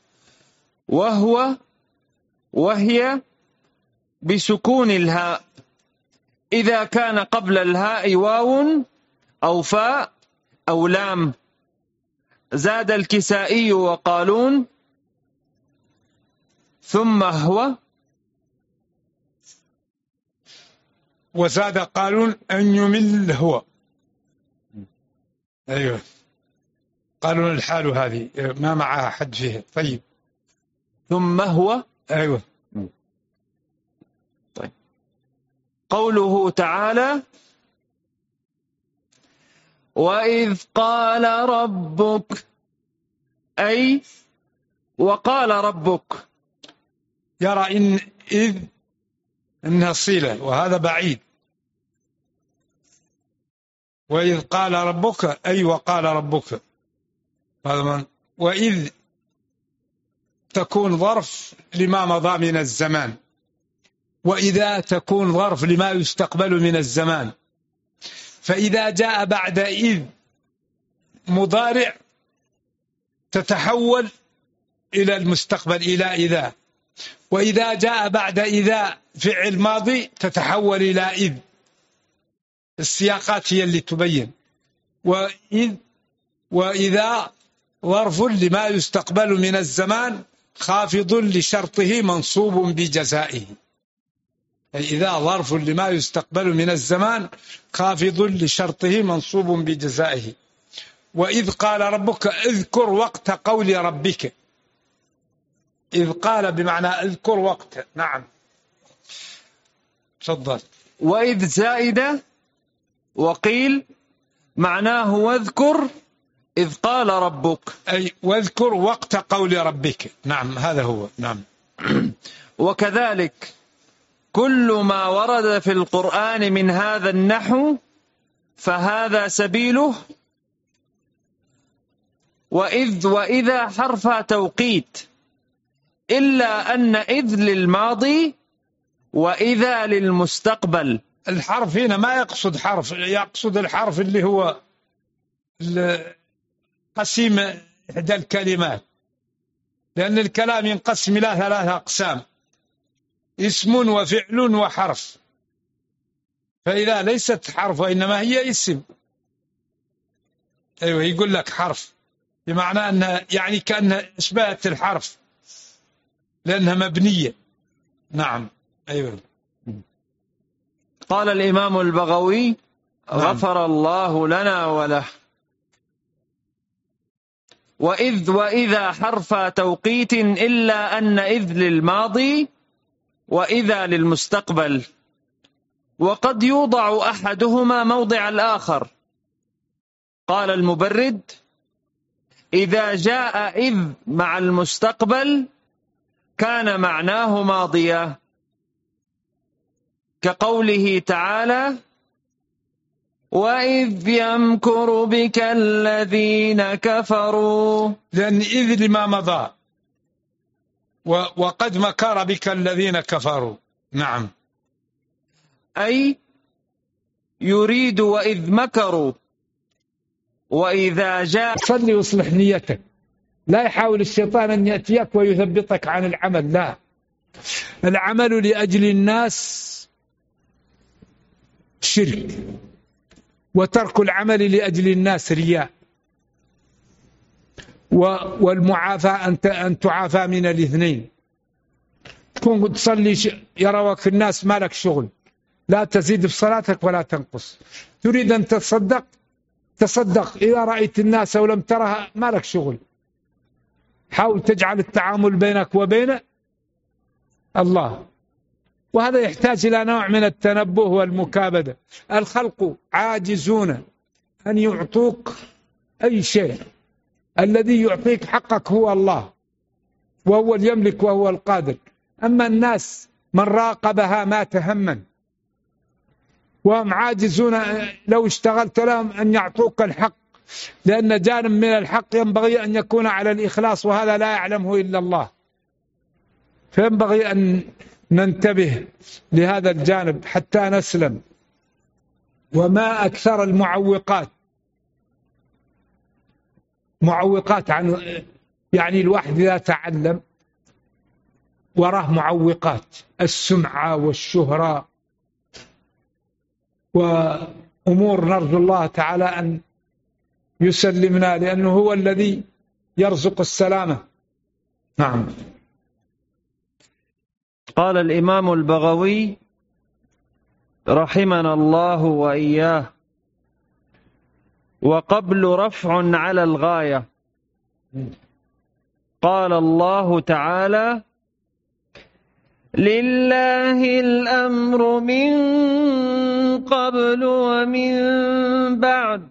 وهي بسكون الهاء إذا كان قبل الهاء واو أو فاء أو لام. زاد الكسائي وقالون ثم هو، وزاد قالون أن يمل هو. أيوه، قالون الحال هذه ما معها حد فيها. طيب، ثم هو. أيوه. طيب، قوله تعالى: وإذ قال ربك، أي وقال ربك. يرى إن إذ إنها صلة وهذا بعيد. وإذ قال ربك أي وقال ربك، وإذ تكون ظرف لما مضى من الزمان، وإذا تكون ظرف لما يستقبل من الزمان. فإذا جاء بعد إذ مضارع تتحول إلى المستقبل إلى إذا، وإذا جاء بعد إذا فعل ماضي تتحول إلى إذ. السياقات هي اللي تبين. وإذا ظرف لما يستقبل من الزمان خافض لشرطه منصوب بجزائه. أي إذا ظرف لما يستقبل من الزمان خافض لشرطه منصوب بجزائه. وإذ قال ربك اذكر وقت قول ربك. إذ قال بمعنى اذكر وقت. نعم، تفضل. وإذ زائدة، وقيل معناه واذكر إذ قال ربك، أي واذكر وقت قول ربك. نعم، هذا هو. نعم. وكذلك كل ما ورد في القرآن من هذا النحو فهذا سبيله. وإذا حرف توقيت، إلا أن إذ للماضي وإذا للمستقبل. الحرف هنا ما يقصد حرف، يقصد الحرف اللي هو قسيم إحدى الكلمات، لأن الكلام ينقسم إلى 3 أقسام: اسم وفعل وحرف. فإذا ليست حرف وإنما هي اسم، أيوة، يقول لك حرف بمعنى أنها يعني كأنها أشبهت الحرف لأنها مبنية. نعم، أيوة. قال الإمام البغوي غفر الله لنا وله: وإذا حرف توقيت، إلا أن إذ للماضي وإذا للمستقبل، وقد يوضع أحدهما موضع الآخر. قال المبرد: إذا جاء إذ مع المستقبل كان معناه ماضيا، كقوله تعالى: وإذ يمكر بك الذين كفروا. لأن إذ لما مضى، وقد مكر بك الذين كفروا. نعم، أي يريد وإذ مكروا. وإذا جاء، صلي واصلح نيتك، لا يحاول الشيطان أن يأتيك ويثبطك عن العمل. لا، العمل لأجل الناس شرك، وترك العمل لأجل الناس رياء. والمعافاة أن تعافى من الاثنين. تكون تصلي يروك الناس ما لك شغل، لا تزيد في صلاتك ولا تنقص. تريد أن تصدق إذا رأيت الناس ولم ترها ما لك شغل. حاول تجعل التعامل بينك وبين الله، وهذا يحتاج إلى نوع من التنبه والمكابدة. الخلق عاجزون أن يعطوك أي شيء، الذي يعطيك حقك هو الله، وهو يملك وهو القادر. أما الناس من راقبها مات هما، وهم عاجزون لو اشتغلت لهم أن يعطوك الحق لأن جانب من الحق ينبغي أن يكون على الإخلاص، وهذا لا يعلمه إلا الله. فينبغي أن ننتبه لهذا الجانب حتى نسلم. وما أكثر المعوقات عن يعني الواحد إذا تعلم وراه معوقات، السمعة والشهرة وأمور نرجو الله تعالى أن يسلمنا، لأنه هو الذي يرزق السلامة. نعم. قال الإمام البغوي رحمنا الله وإياه: وقبل رفع على الغاية. قال الله تعالى: لله الأمر من قبل ومن بعد.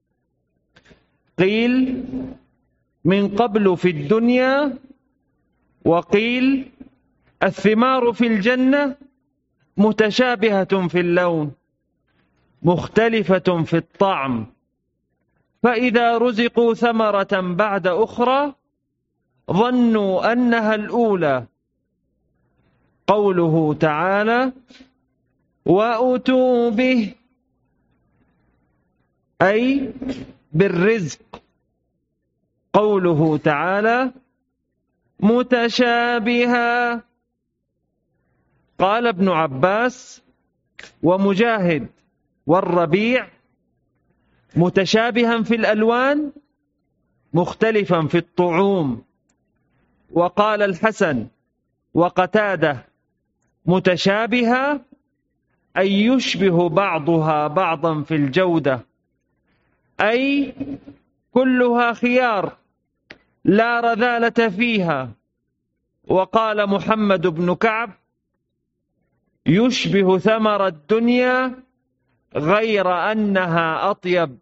قيل من قبل في الدنيا، وقيل الثمار في الجنة متشابهة في اللون مختلفة في الطعم، فإذا رزقوا ثمرة بعد أخرى ظنوا أنها الأولى. قوله تعالى: وأتوا به، أي بالرزق. قوله تعالى: متشابها. قال ابن عباس ومجاهد والربيع: متشابها في الألوان مختلفا في الطعوم. وقال الحسن وقتادة: متشابها أي يشبه بعضها بعضا في الجودة، أي كلها خيار لا رذالة فيها. وقال محمد بن كعب: يشبه ثمر الدنيا غير أنها أطيب.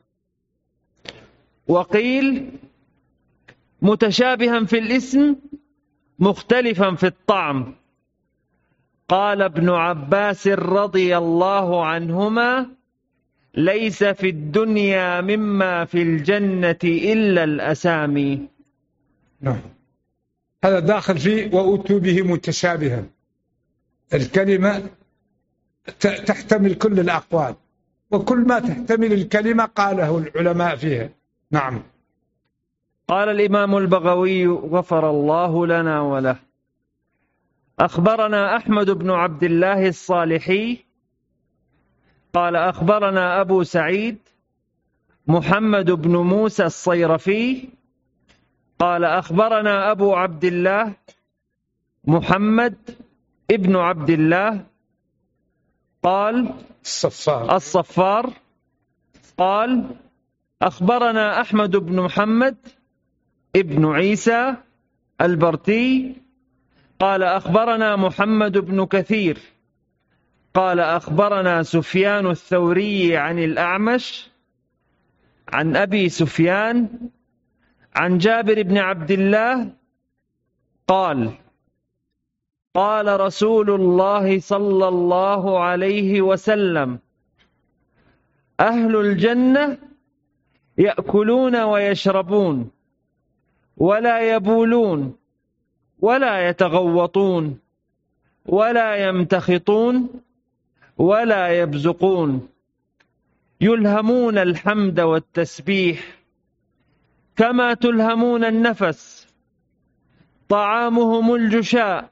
وقيل متشابها في الاسم مختلفا في الطعم. قال ابن عباس رضي الله عنهما: ليس في الدنيا مما في الجنة إلا الأسامي. نعم. هذا داخل فيه وأتوا به متشابها. الكلمة تحتمل كل الأقوال، وكل ما تحتمل الكلمة قاله العلماء فيها. نعم. قال الإمام البغوي غفر الله لنا وله: أخبرنا أحمد بن عبد الله الصالحي قال أخبرنا أبو سعيد محمد بن موسى الصيرفي قال أخبرنا أبو عبد الله محمد ابن عبد الله قال الصفار قال أخبرنا أحمد بن محمد ابن عيسى البرتي قال أخبرنا محمد بن كثير قال أخبرنا سفيان الثوري عن الأعمش عن أبي سفيان عن جابر بن عبد الله قال قال رسول الله صلى الله عليه وسلم: أهل الجنة يأكلون ويشربون ولا يبولون ولا يتغوطون ولا يمتخطون ولا يبزقون، يلهمون الحمد والتسبيح كما تلهمون النفس، طعامهم الجشاء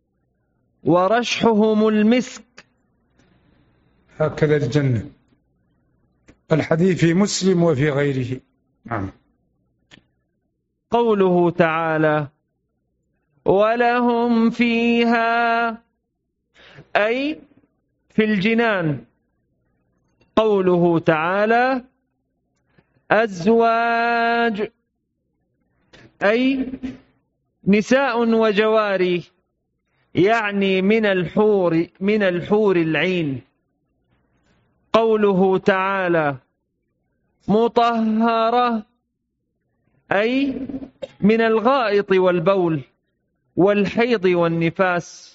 ورشحهم المسك. هكذا الجنة. الحديث في مسلم وفي غيره. نعم. قوله تعالى: ولهم فيها أي في الجنان. قوله تعالى: أزواج أي نساء وجواري، يعني من الحور العين. قوله تعالى: مطهرة أي من الغائط والبول والحيض والنفاس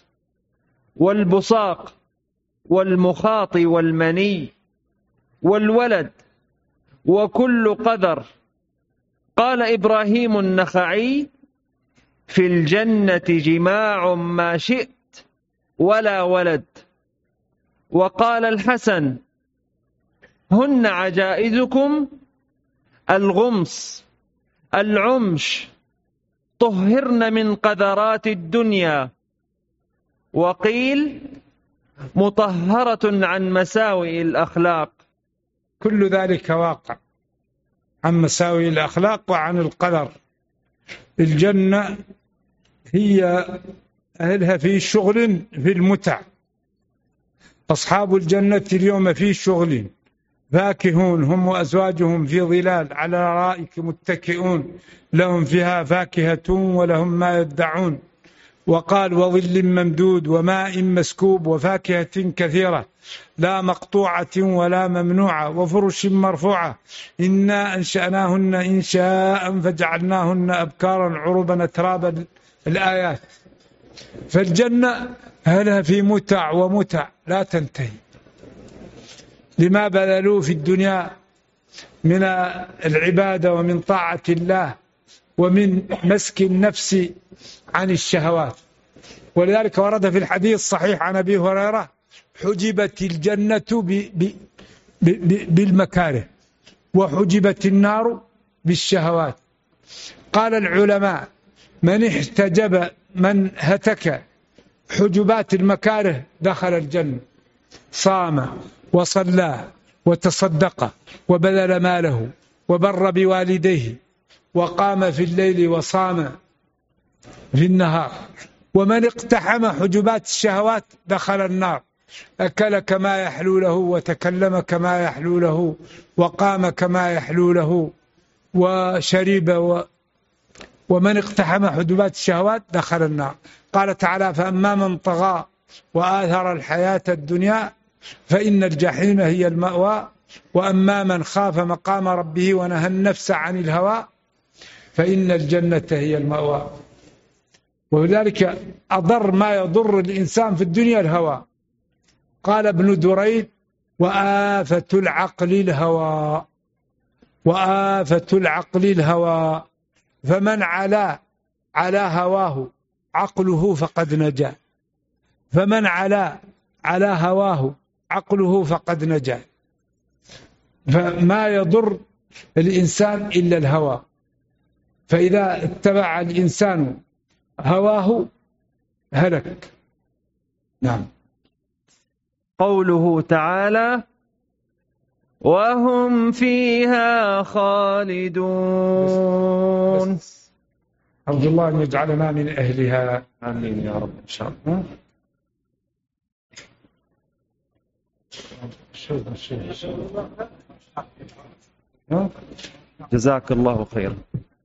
والبصاق والمخاط والمني والولد وكل قدر. قال إبراهيم النخعي: في الجنة جماع ما شئت ولا ولد. وقال الحسن: هن عجائزكم الغمس العمش طهرن من قذرات الدنيا. وقيل: مطهرة عن مساوئ الأخلاق. كل ذلك واقع عن مساوئ الأخلاق وعن القدر. الجنة هي أهلها في شغل في المتع. أصحاب الجنة اليوم في شغل فاكهون هم وأزواجهم في ظلال على الأرائك متكئون لهم فيها فاكهة ولهم ما يدعون. وقال: وظل ممدود وماء مسكوب وفاكهة كثيرة لا مقطوعة ولا ممنوعة وفرش مرفوعة إنا أنشأناهن إنشاء فجعلناهن أبكارا عربا أترابا. الآيات. فالجنة هلها في متع ومتع لا تنتهي لما بذلوا في الدنيا من العبادة ومن طاعة الله ومن مسك النفس عن الشهوات. ولذلك ورد في الحديث الصحيح عن أبي هريرة: حجبت الجنة بالمكاره وحجبت النار بالشهوات. قال العلماء: من هتك حجبات المكاره دخل الجنة، صام وصلى وتصدق وبذل ماله وبر بوالديه وقام في الليل وصام في النهار. ومن اقتحم حجبات الشهوات دخل النار، أكل كما يحلو له وتكلم كما يحلو له وقام كما يحلو له وشرب ومن اقتحم حجبات الشهوات دخل النار. قال تعالى: فأما من طغى وآثر الحياة الدنيا فإن الجحيم هي المأوى وأما من خاف مقام ربه ونهى النفس عن الهوى فإن الجنة هي المأوى. ولذلك أضر ما يضر الإنسان في الدنيا الهوى. قال ابن دريد: وآفة العقل الهوى، وآفة العقل الهوى، فمن على هواه عقله فقد نجا، فمن على هواه عقله فقد نجا. فما يضر الإنسان إلا الهوى، فإذا اتبع الإنسان هواه هلك. نعم. قوله تعالى: وهم فيها خالدون. أرجو الله أن يجعلنا من أهلها. آمين يا رب إن شاء الله. جزاك الله خيرا.